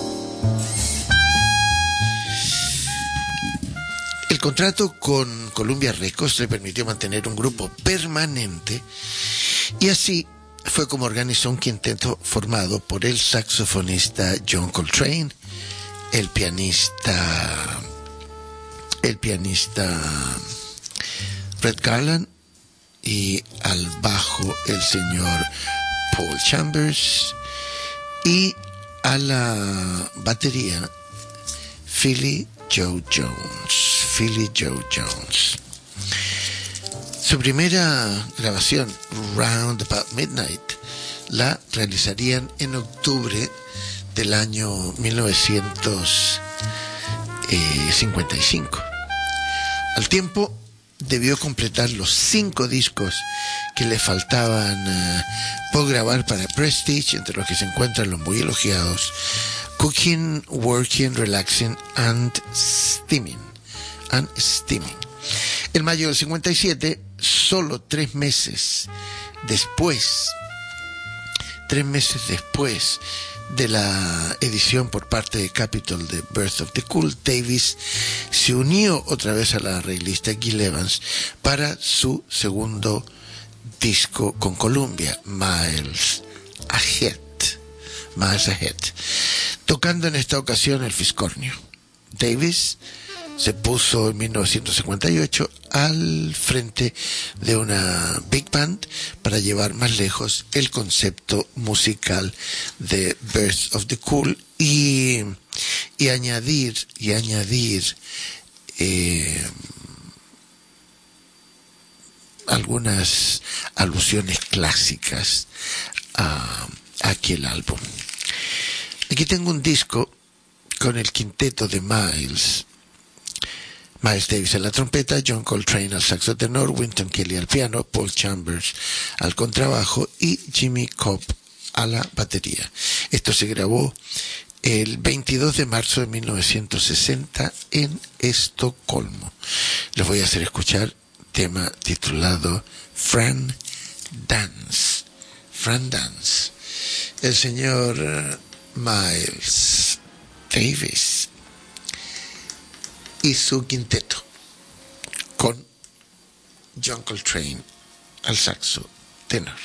El contrato con Columbia Records le permitió mantener un grupo permanente, y así fue como organizó un quinteto formado por el saxofonista John Coltrane, el pianista el pianista Red Garland, y al bajo el señor Paul Chambers, y a la batería Philly Joe Jones. Philly Joe Jones. Su primera grabación, Round About Midnight, la realizarían en octubre del año mil novecientos cincuenta y cinco. Al tiempo, debió completar los cinco discos que le faltaban uh, por grabar para Prestige, entre los que se encuentran los muy elogiados Cooking, Working, Relaxing and Steaming. And Steaming. En mayo del cincuenta y siete, solo tres meses después, tres meses después de la edición por parte de Capitol de Birth of the Cool, Davis se unió otra vez a la arreglista Gil Evans para su segundo disco con Columbia, Miles Ahead, Miles Ahead, tocando en esta ocasión el fiscornio. Davis se puso en mil novecientos cincuenta y ocho al frente de una big band para llevar más lejos el concepto musical de Birth of the Cool y, y añadir y añadir eh, algunas alusiones clásicas a, a aquel álbum. Aquí tengo un disco con el quinteto de Miles. Miles Davis a la trompeta, John Coltrane al saxo tenor, Wynton Kelly al piano, Paul Chambers al contrabajo y Jimmy Cobb a la batería. Esto se grabó el veintidós de marzo de mil novecientos sesenta en Estocolmo. Les voy a hacer escuchar tema titulado Fran Dance. Fran Dance. El señor Miles Davis y su quinteto con John Coltrane al saxo tenor.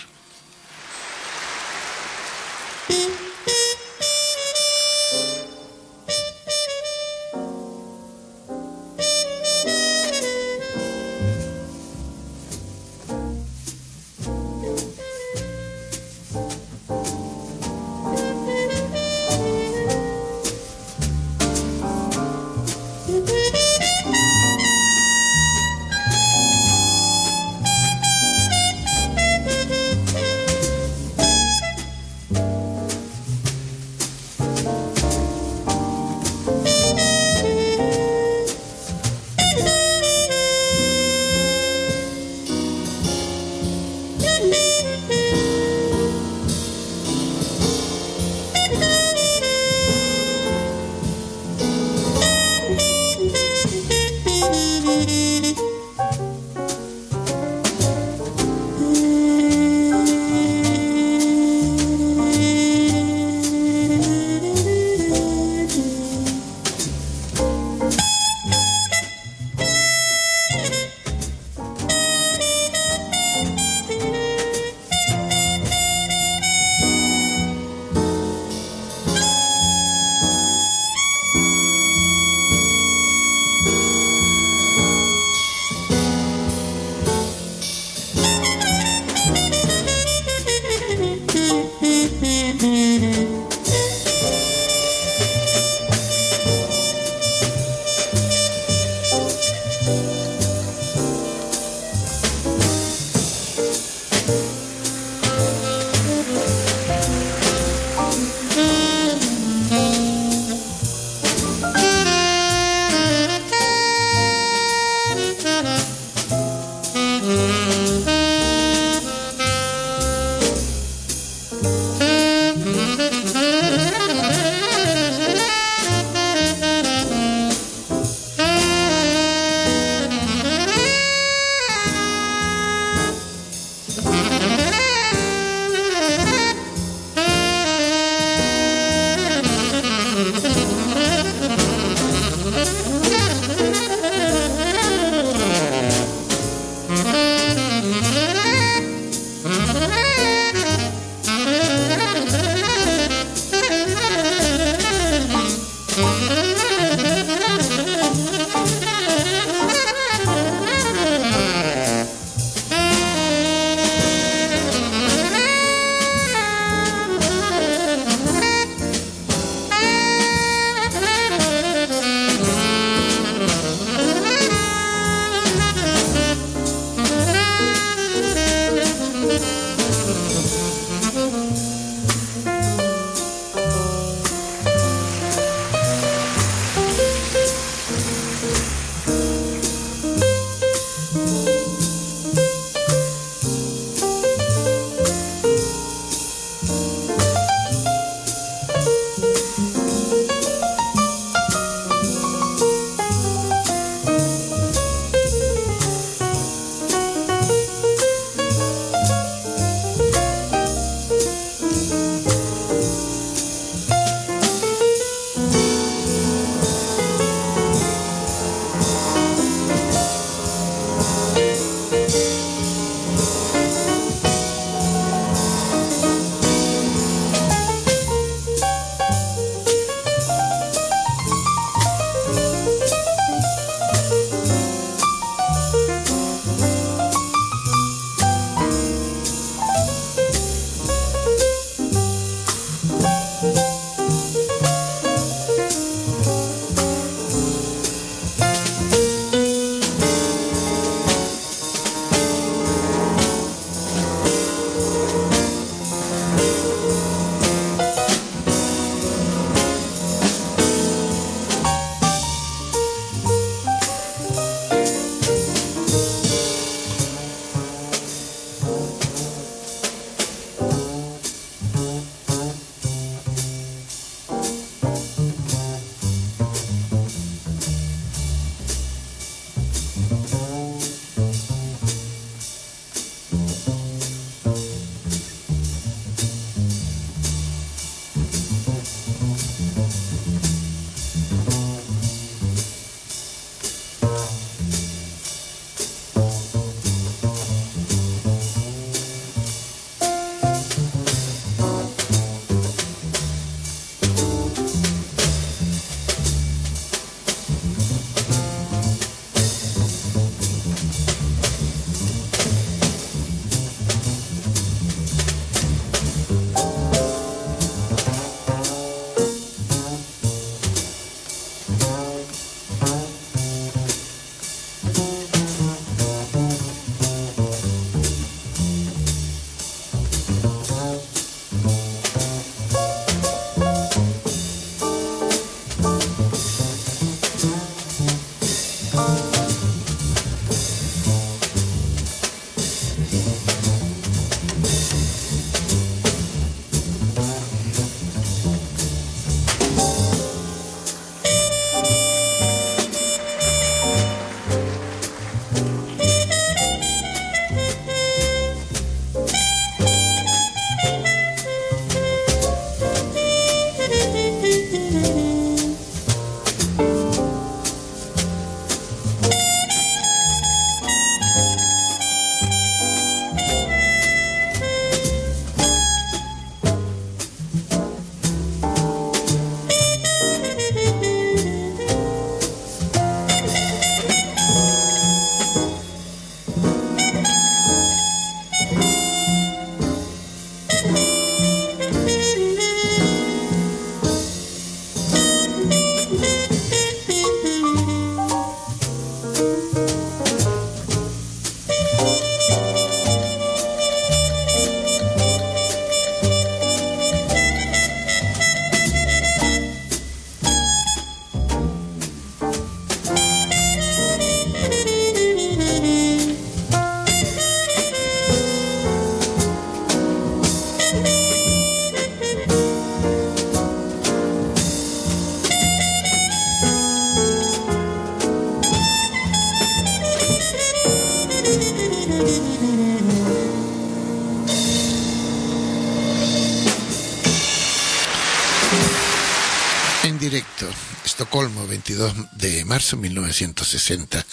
En directo, Estocolmo, veintidós de marzo de mil novecientos sesenta.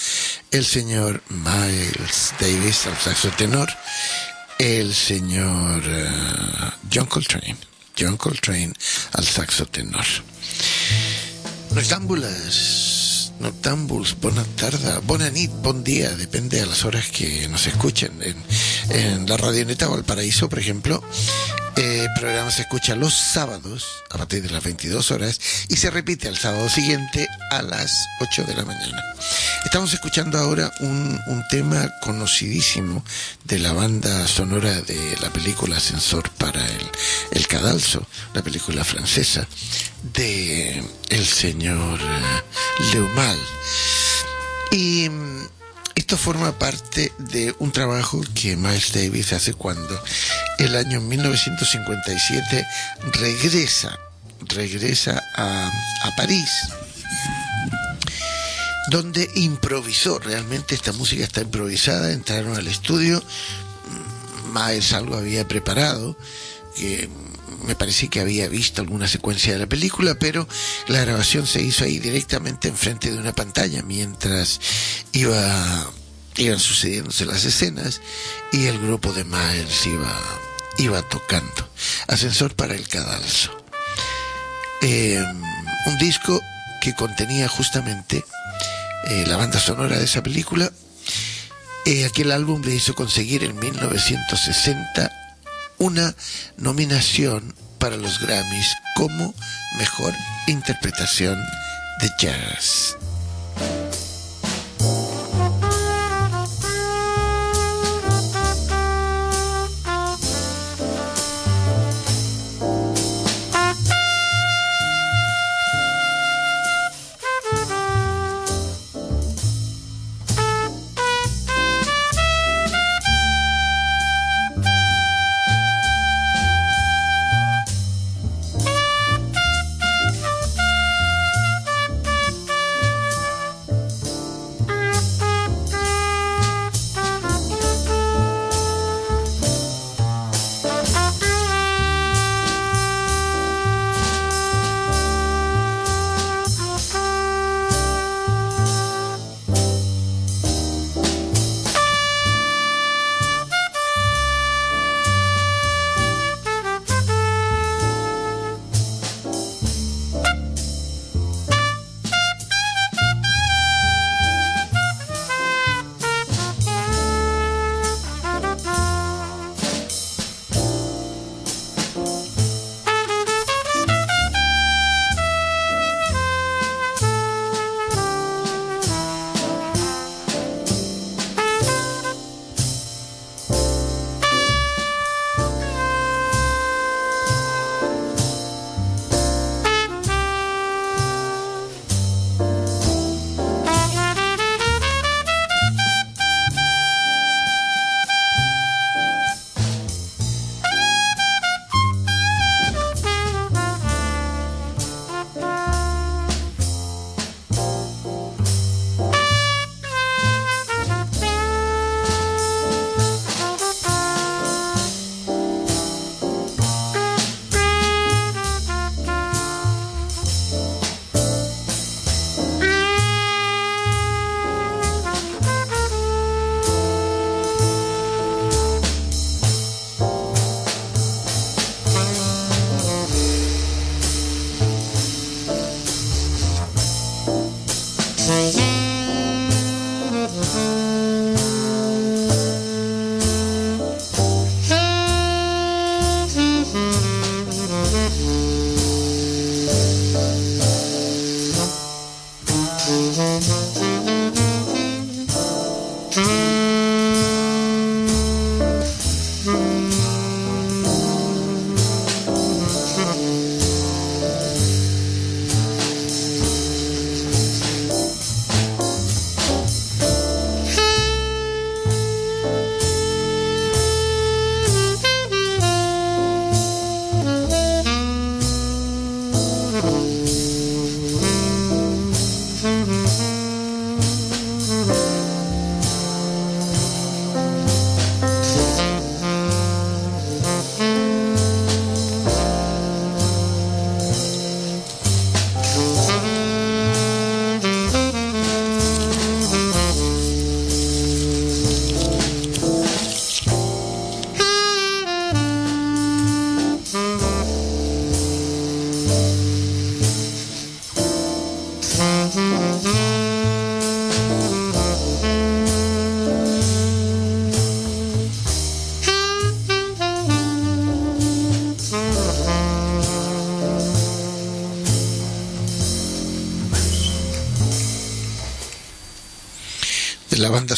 el señor Miles Davis al saxo tenor, el señor uh, John Coltrane, John Coltrane al saxo tenor. Noctámbulas, noctámbuls, bona tarda, bona nit, bon día, depende de las horas que nos escuchen. En, en la Radioneta Valparaíso, por ejemplo, el eh, programa se escucha los sábados a partir de las veintidós horas y se repite el sábado siguiente a las ocho de la mañana. Estamos escuchando ahora un, un tema conocidísimo de la banda sonora de la película Ascensor para el, el Cadalso, la película francesa de el señor Leumal. Y esto forma parte de un trabajo que Miles Davis hace cuando el año mil novecientos cincuenta y siete regresa, regresa a, a París, donde improvisó. Realmente esta música está improvisada. Entraron al estudio, Miles algo había preparado, que me parece que había visto alguna secuencia de la película, pero la grabación se hizo ahí directamente enfrente de una pantalla mientras iba iban sucediéndose las escenas y el grupo de Miles iba iba tocando. Ascensor para el Cadalso, eh, un disco que contenía justamente eh, la banda sonora de esa película. Eh, aquel álbum le hizo conseguir en mil novecientos sesenta una nominación para los Grammys como mejor interpretación de jazz.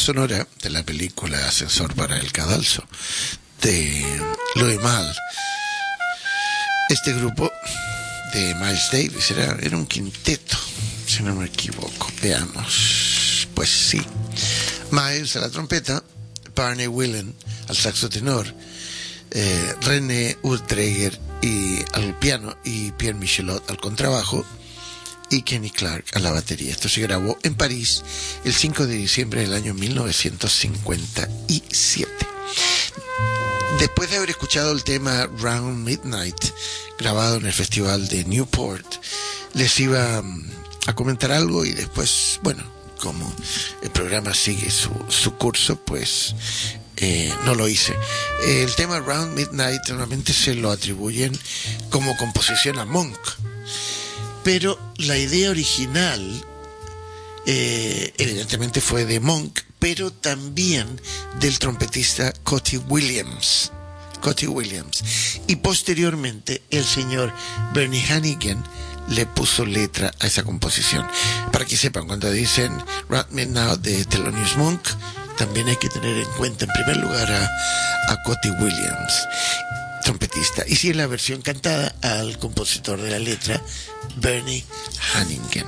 sonora de la película Ascensor para el Cadalso de Louis Malle. Este grupo de Miles Davis era, era un quinteto, si no me equivoco. Veamos, pues sí. Miles a la trompeta, Barney Whelan al saxo tenor, eh, René Urtreger y al piano y Pierre Michelot al contrabajo y Kenny Clark a la batería. Esto se grabó en París el cinco de diciembre del año mil novecientos cincuenta y siete. Después de haber escuchado el tema Round Midnight, grabado en el Festival de Newport, les iba a comentar algo y después, bueno, como el programa sigue su, su curso, pues eh, no lo hice. El tema Round Midnight normalmente se lo atribuyen como composición a Monk, pero la idea original eh, evidentemente fue de Monk, pero también del trompetista Cotty Williams. Cotty Williams. Y posteriormente el señor Bernie Hannigan le puso letra a esa composición. Para que sepan, cuando dicen Round Midnight de Thelonious Monk, también hay que tener en cuenta en primer lugar a, a Cotty Williams, trompetista. Y si en la versión cantada al compositor de la letra, Bernie Hannigan.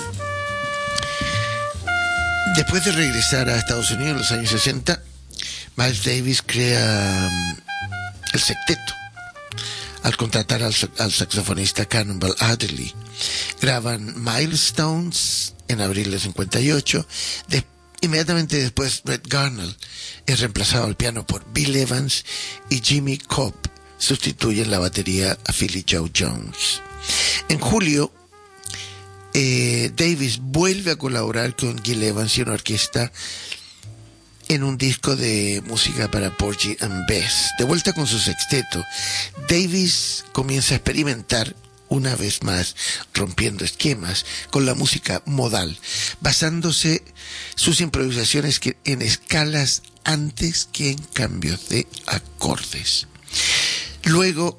Después de regresar a Estados Unidos en los años sesenta, Miles Davis crea um, el secteto al contratar al, al saxofonista Cannonball Adderley. Graban Milestones en abril de cincuenta y ocho. De, inmediatamente después, Brett Garnell es reemplazado al piano por Bill Evans y Jimmy Cobb sustituyen la batería a Philly Joe Jones. En julio, Eh, Davis vuelve a colaborar con Gil Evans y una orquesta en un disco de música para Porgy and Bess. De vuelta con su sexteto, Davis comienza a experimentar una vez más, rompiendo esquemas con la música modal, basándose sus improvisaciones que en escalas antes que en cambios de acordes. Luego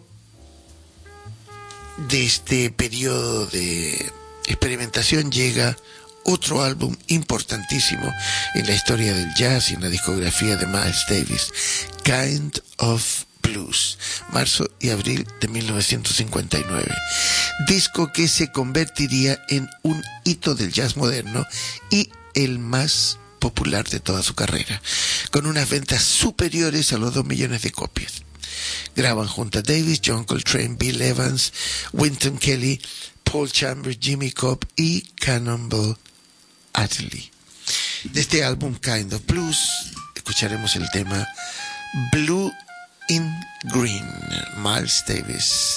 de este periodo de experimentación llega otro álbum importantísimo en la historia del jazz y en la discografía de Miles Davis, Kind of Blues, marzo y abril de mil novecientos cincuenta y nueve, disco que se convertiría en un hito del jazz moderno y el más popular de toda su carrera, con unas ventas superiores a los dos millones de copias. Graban junto a Davis, John Coltrane, Bill Evans, Wynton Kelly, Paul Chambers, Jimmy Cobb y Cannonball Adderley. De este álbum Kind of Blues escucharemos el tema Blue in Green, Miles Davis.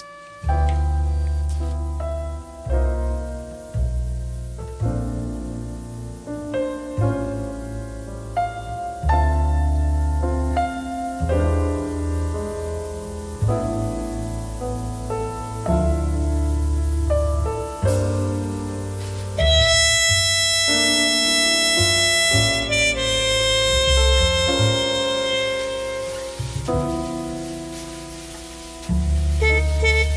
Thank you.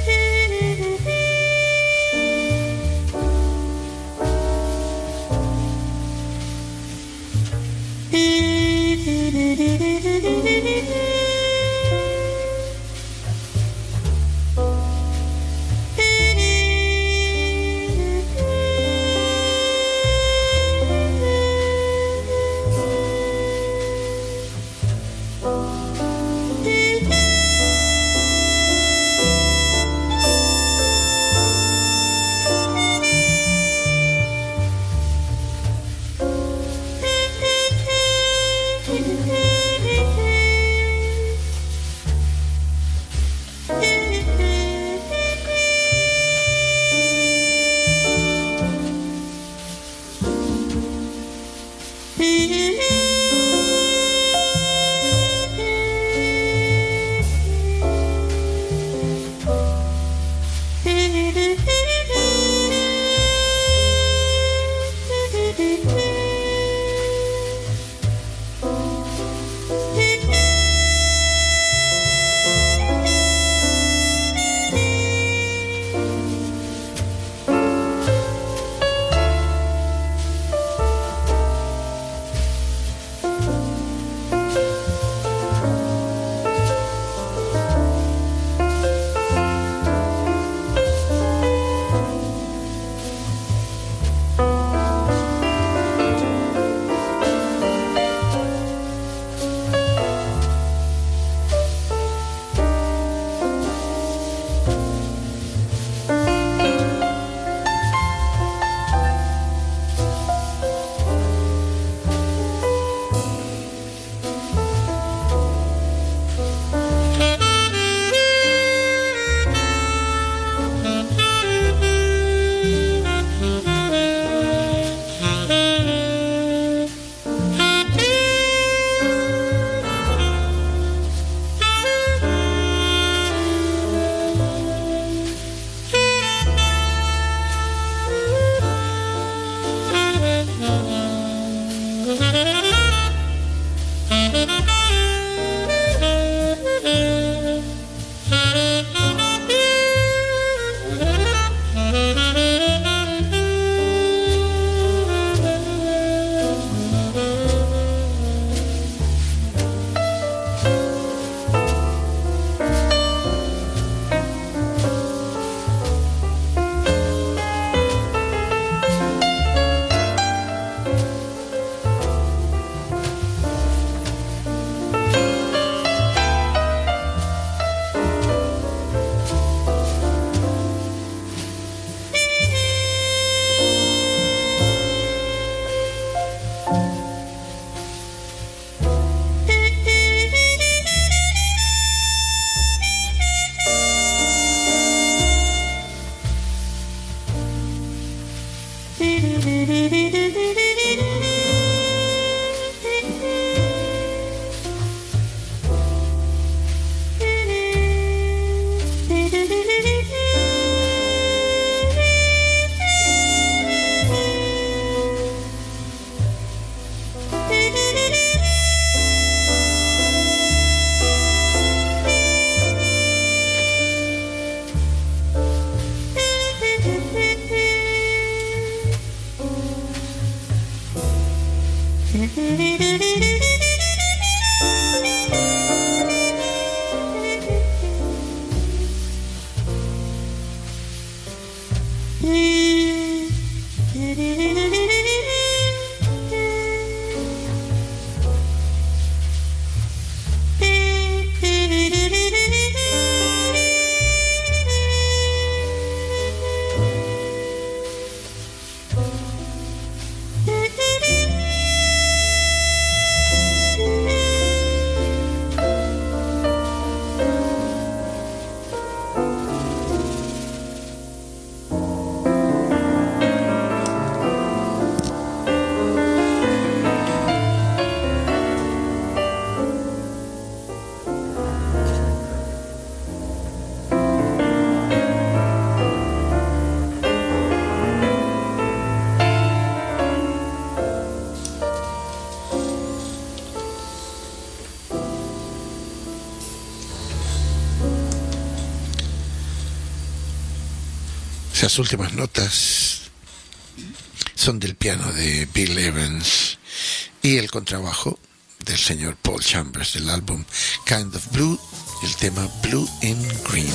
Esas últimas notas son del piano de Bill Evans y el contrabajo del señor Paul Chambers, del álbum Kind of Blue, el tema Blue in Green.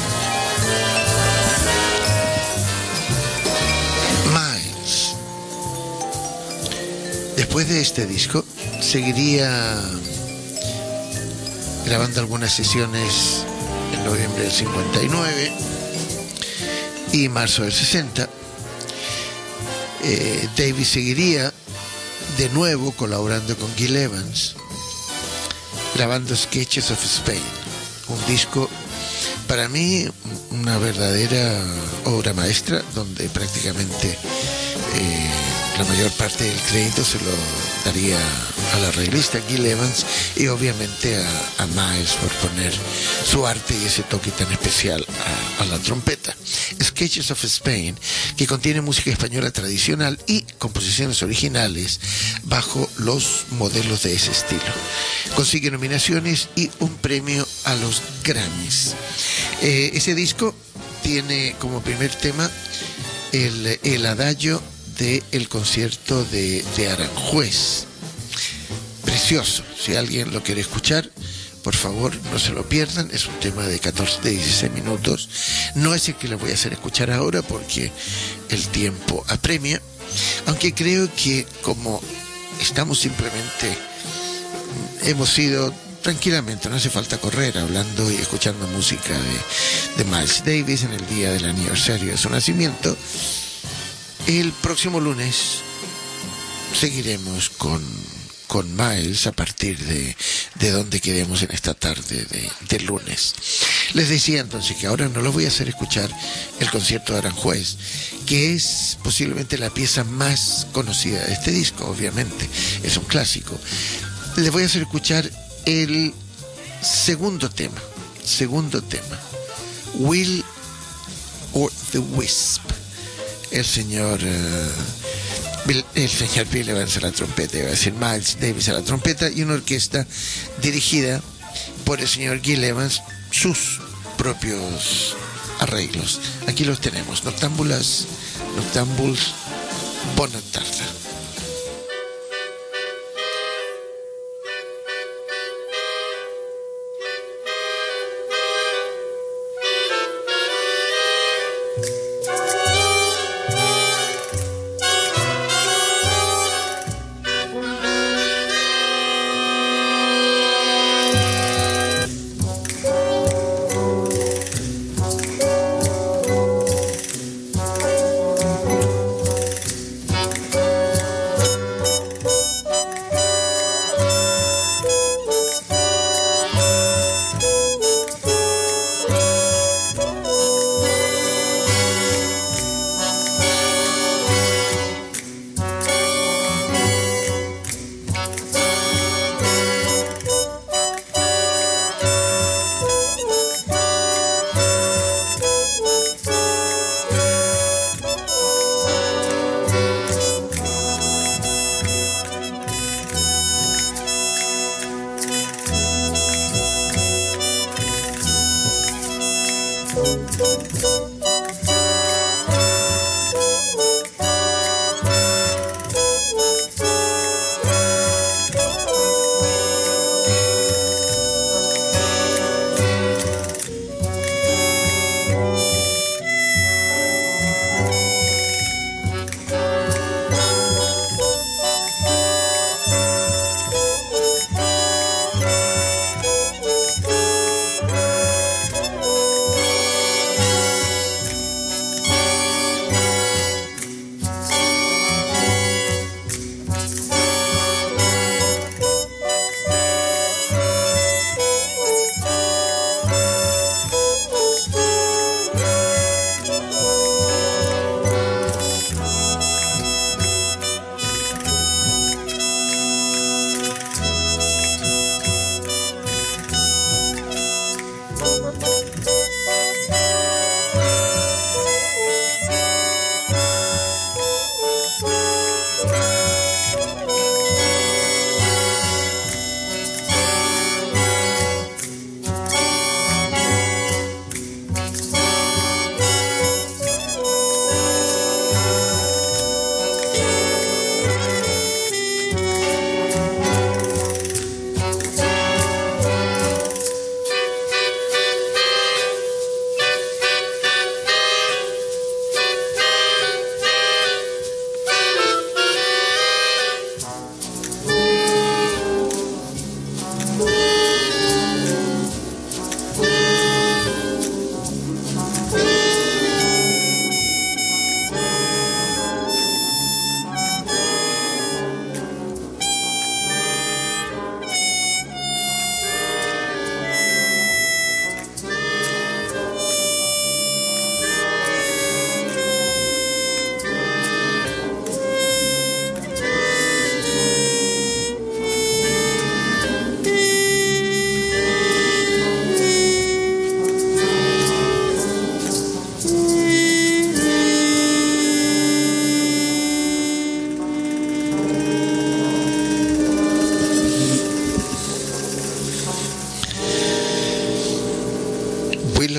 Miles, después de este disco, seguiría grabando algunas sesiones en noviembre del cincuenta y nueve y marzo del sesenta. eh, Davis seguiría de nuevo colaborando con Gil Evans, grabando Sketches of Spain, un disco para mí una verdadera obra maestra, donde prácticamente eh, la mayor parte del crédito se lo daría al arreglista Gil Evans y obviamente a, a Miles por poner su arte y ese toque tan especial a, a la trompeta. Sketches of Spain, que contiene música española tradicional y composiciones originales bajo los modelos de ese estilo. Consigue nominaciones y un premio a los Grammys. Eh, ese disco tiene como primer tema el, el adagio del concierto de, de Aranjuez. Precioso. Si alguien lo quiere escuchar, por favor no se lo pierdan. Es un tema de catorce, de dieciséis minutos. No es el que les voy a hacer escuchar ahora porque el tiempo apremia, aunque creo que como estamos simplemente, hemos ido tranquilamente, no hace falta correr, hablando y escuchando música de, de Miles Davis en el día del aniversario de su nacimiento. El próximo lunes seguiremos con, con Miles a partir de, de donde quedemos en esta tarde de, de lunes. Les decía entonces que ahora no les voy a hacer escuchar el concierto de Aranjuez, que es posiblemente la pieza más conocida de este disco, obviamente, es un clásico. Les voy a hacer escuchar el segundo tema, segundo tema, Will or the Wisp. El señor uh, Bill, el señor Bill Evans a la trompeta, iba a decir Miles Davis a la trompeta, y una orquesta dirigida por el señor Gil Evans, sus propios arreglos. Aquí los tenemos, Noctámbulas, Noctámbuls, Bona tarda.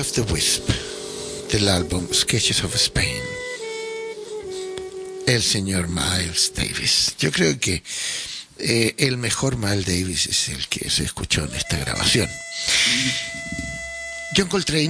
of the Wisp, del álbum Sketches of Spain, el señor Miles Davis. Yo creo que eh, el mejor Miles Davis es el que se escuchó en esta grabación. John Coltrane,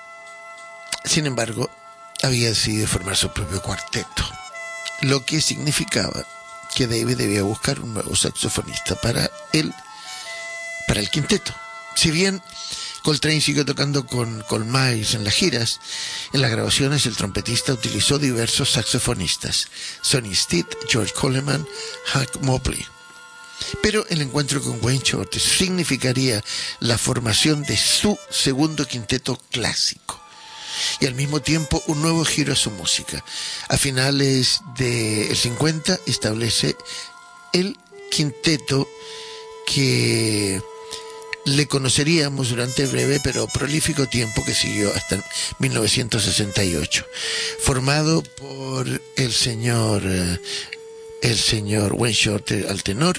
sin embargo, había decidido formar su propio cuarteto, lo que significaba que Davis debía buscar un nuevo saxofonista para él, para el quinteto. Si bien Coltrane siguió tocando con, con Miles en las giras, en las grabaciones el trompetista utilizó diversos saxofonistas: Sonny Stitt, George Coleman, Hank Mobley. Pero el encuentro con Wayne Shorter significaría la formación de su segundo quinteto clásico y al mismo tiempo un nuevo giro a su música. A finales del cincuenta establece el quinteto que le conoceríamos durante el breve pero prolífico tiempo que siguió hasta mil novecientos sesenta y ocho, formado por el señor el señor Wayne Shorter al tenor,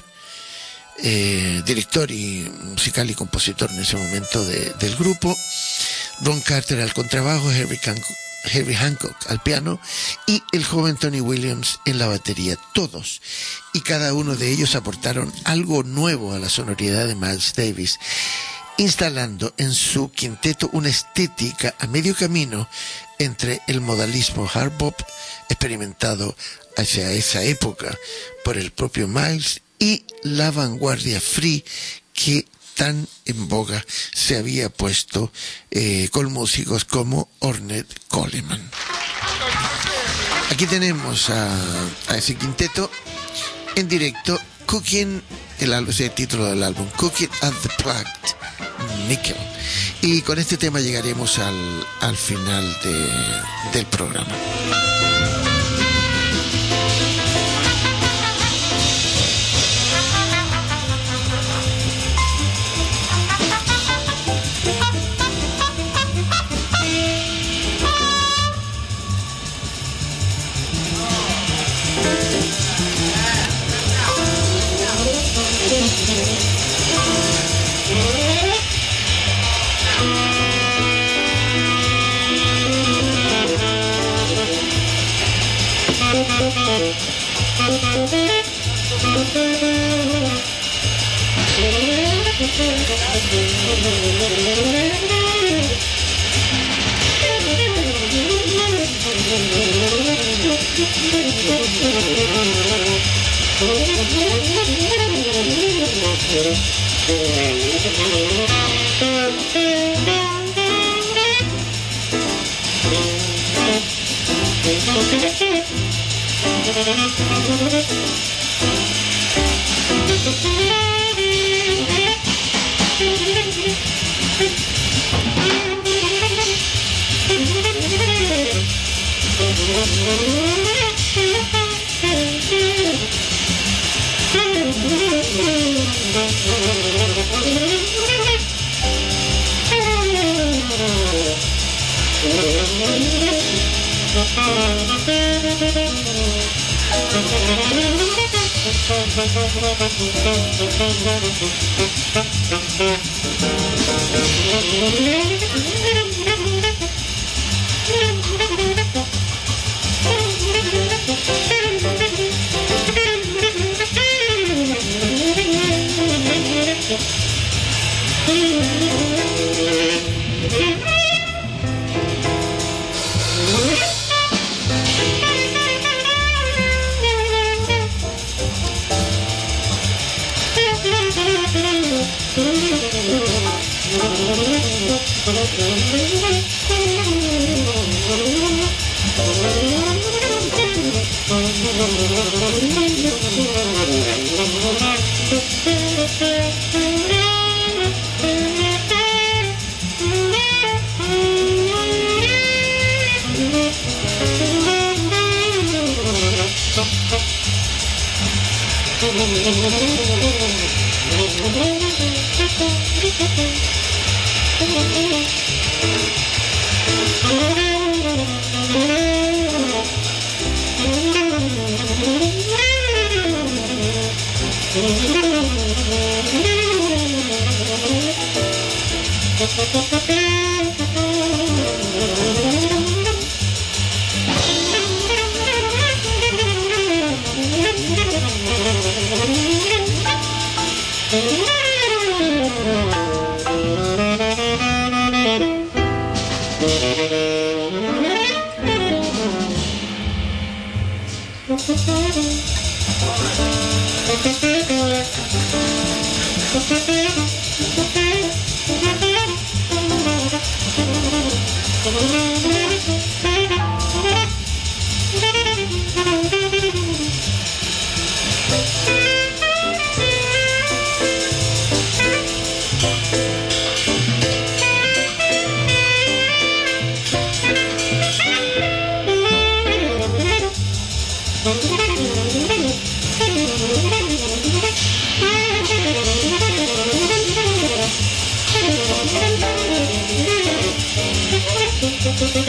eh, director y musical y compositor en ese momento de, del grupo, Ron Carter al contrabajo, Herbie Hancock, Herbie Hancock al piano y el joven Tony Williams en la batería. Todos y cada uno de ellos aportaron algo nuevo a la sonoridad de Miles Davis, instalando en su quinteto una estética a medio camino entre el modalismo hard bop experimentado hacia esa época por el propio Miles y la vanguardia free que tan en boga se había puesto eh, con músicos como Ornette Coleman. Aquí tenemos a, a ese quinteto en directo, Cooking, el, el título del álbum, Cooking at the Plugged Nickel. Y con este tema llegaremos al, al final de, del programa. Thank you.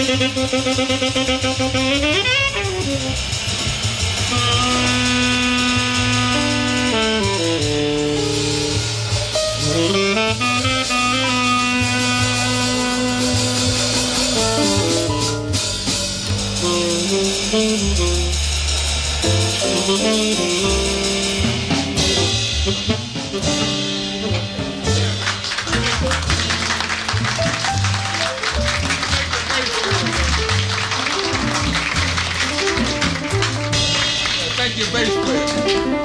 Thank you, bass player.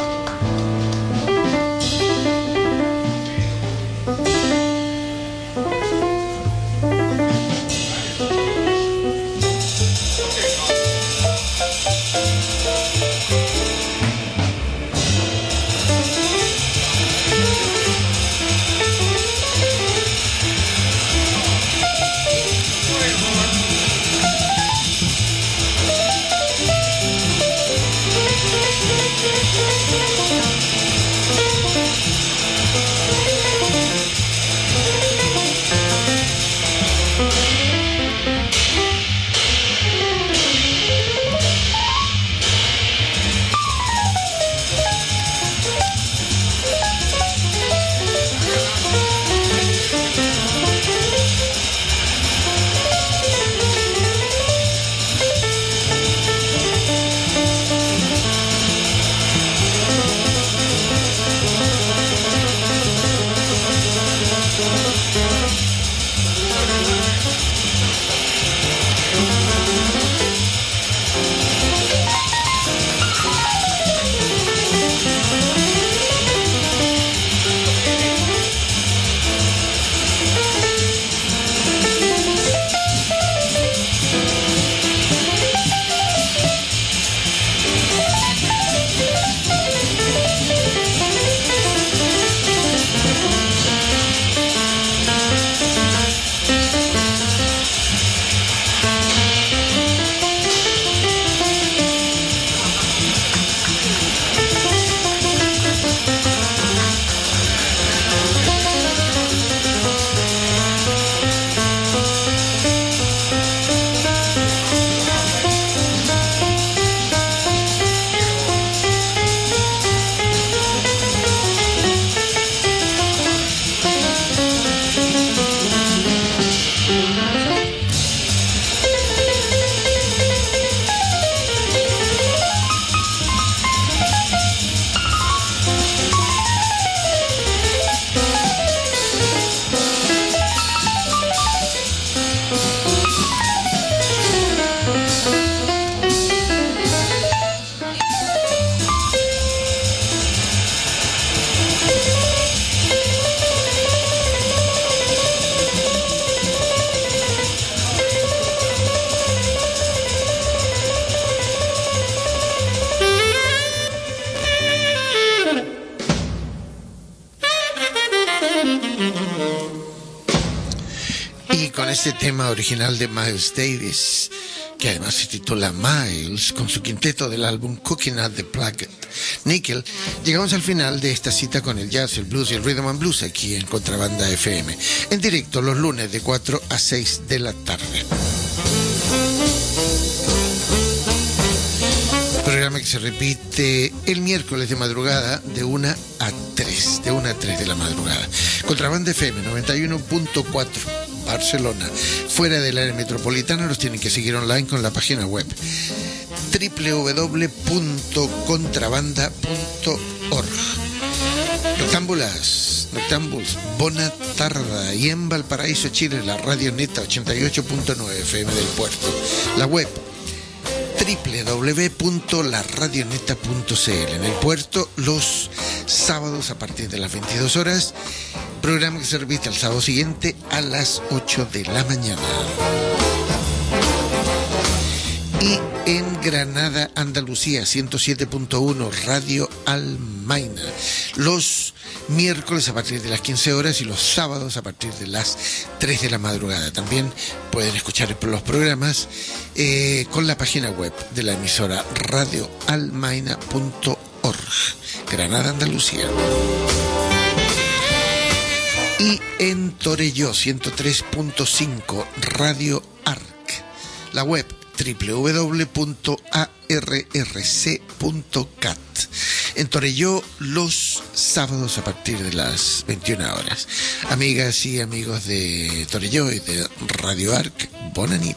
Este tema original de Miles Davis, que además se titula Miles, con su quinteto del álbum Cooking at the Plugged Nickel, llegamos al final de esta cita con el jazz, el blues y el rhythm and blues aquí en Contrabanda F M, en directo los lunes de cuatro a seis de la tarde. Programa que se repite el miércoles de madrugada de una a tres, de una a tres de la madrugada. Contrabanda F M noventa y uno punto cuatro. Barcelona. Fuera del área metropolitana nos tienen que seguir online con la página web doble u doble u doble u punto contrabanda punto org. Noctámbulas, noctámbuls, bona tarda. Y en Valparaíso, Chile, la Radio Neta ochenta y ocho punto nueve F M del Puerto. La web doble u doble u doble u punto la radio neta punto c l. En el Puerto, los sábados a partir de las veintidós horas. Programa que se repite al sábado siguiente a las ocho de la mañana. Y en Granada, Andalucía, ciento siete punto uno, Radio Almaina. Los miércoles a partir de las quince horas y los sábados a partir de las tres de la madrugada. También pueden escuchar los programas eh, con la página web de la emisora radio almaina punto org. Granada, Andalucía. Y en Torelló, ciento tres punto cinco, Radio Arc. la web doble u doble u doble u punto a r r c punto cat. En Torelló, los sábados a partir de las veintiuna horas. Amigas y amigos de Torelló y de Radio Arc, bona nit.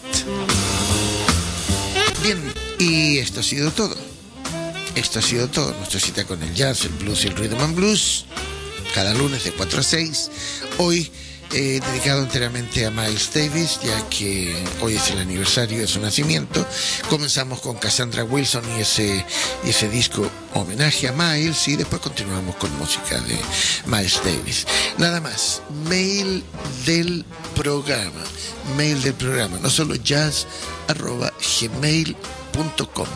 Bien, y esto ha sido todo. Esto ha sido todo. Nuestra cita con el jazz, el blues y el rhythm and blues, cada lunes de cuatro a seis. Hoy Eh, dedicado enteramente a Miles Davis, ya que hoy es el aniversario de su nacimiento. Comenzamos con Cassandra Wilson y ese, y ese disco homenaje a Miles, y después continuamos con música de Miles Davis. Nada más. Mail del programa, mail del programa, no solo jazz arroba gmail punto com,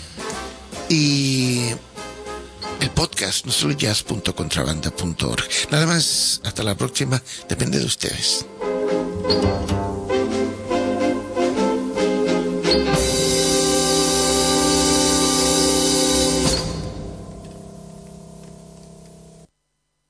y el podcast, no solo jazz punto contrabanda punto org. Nada más, hasta la próxima, depende de ustedes.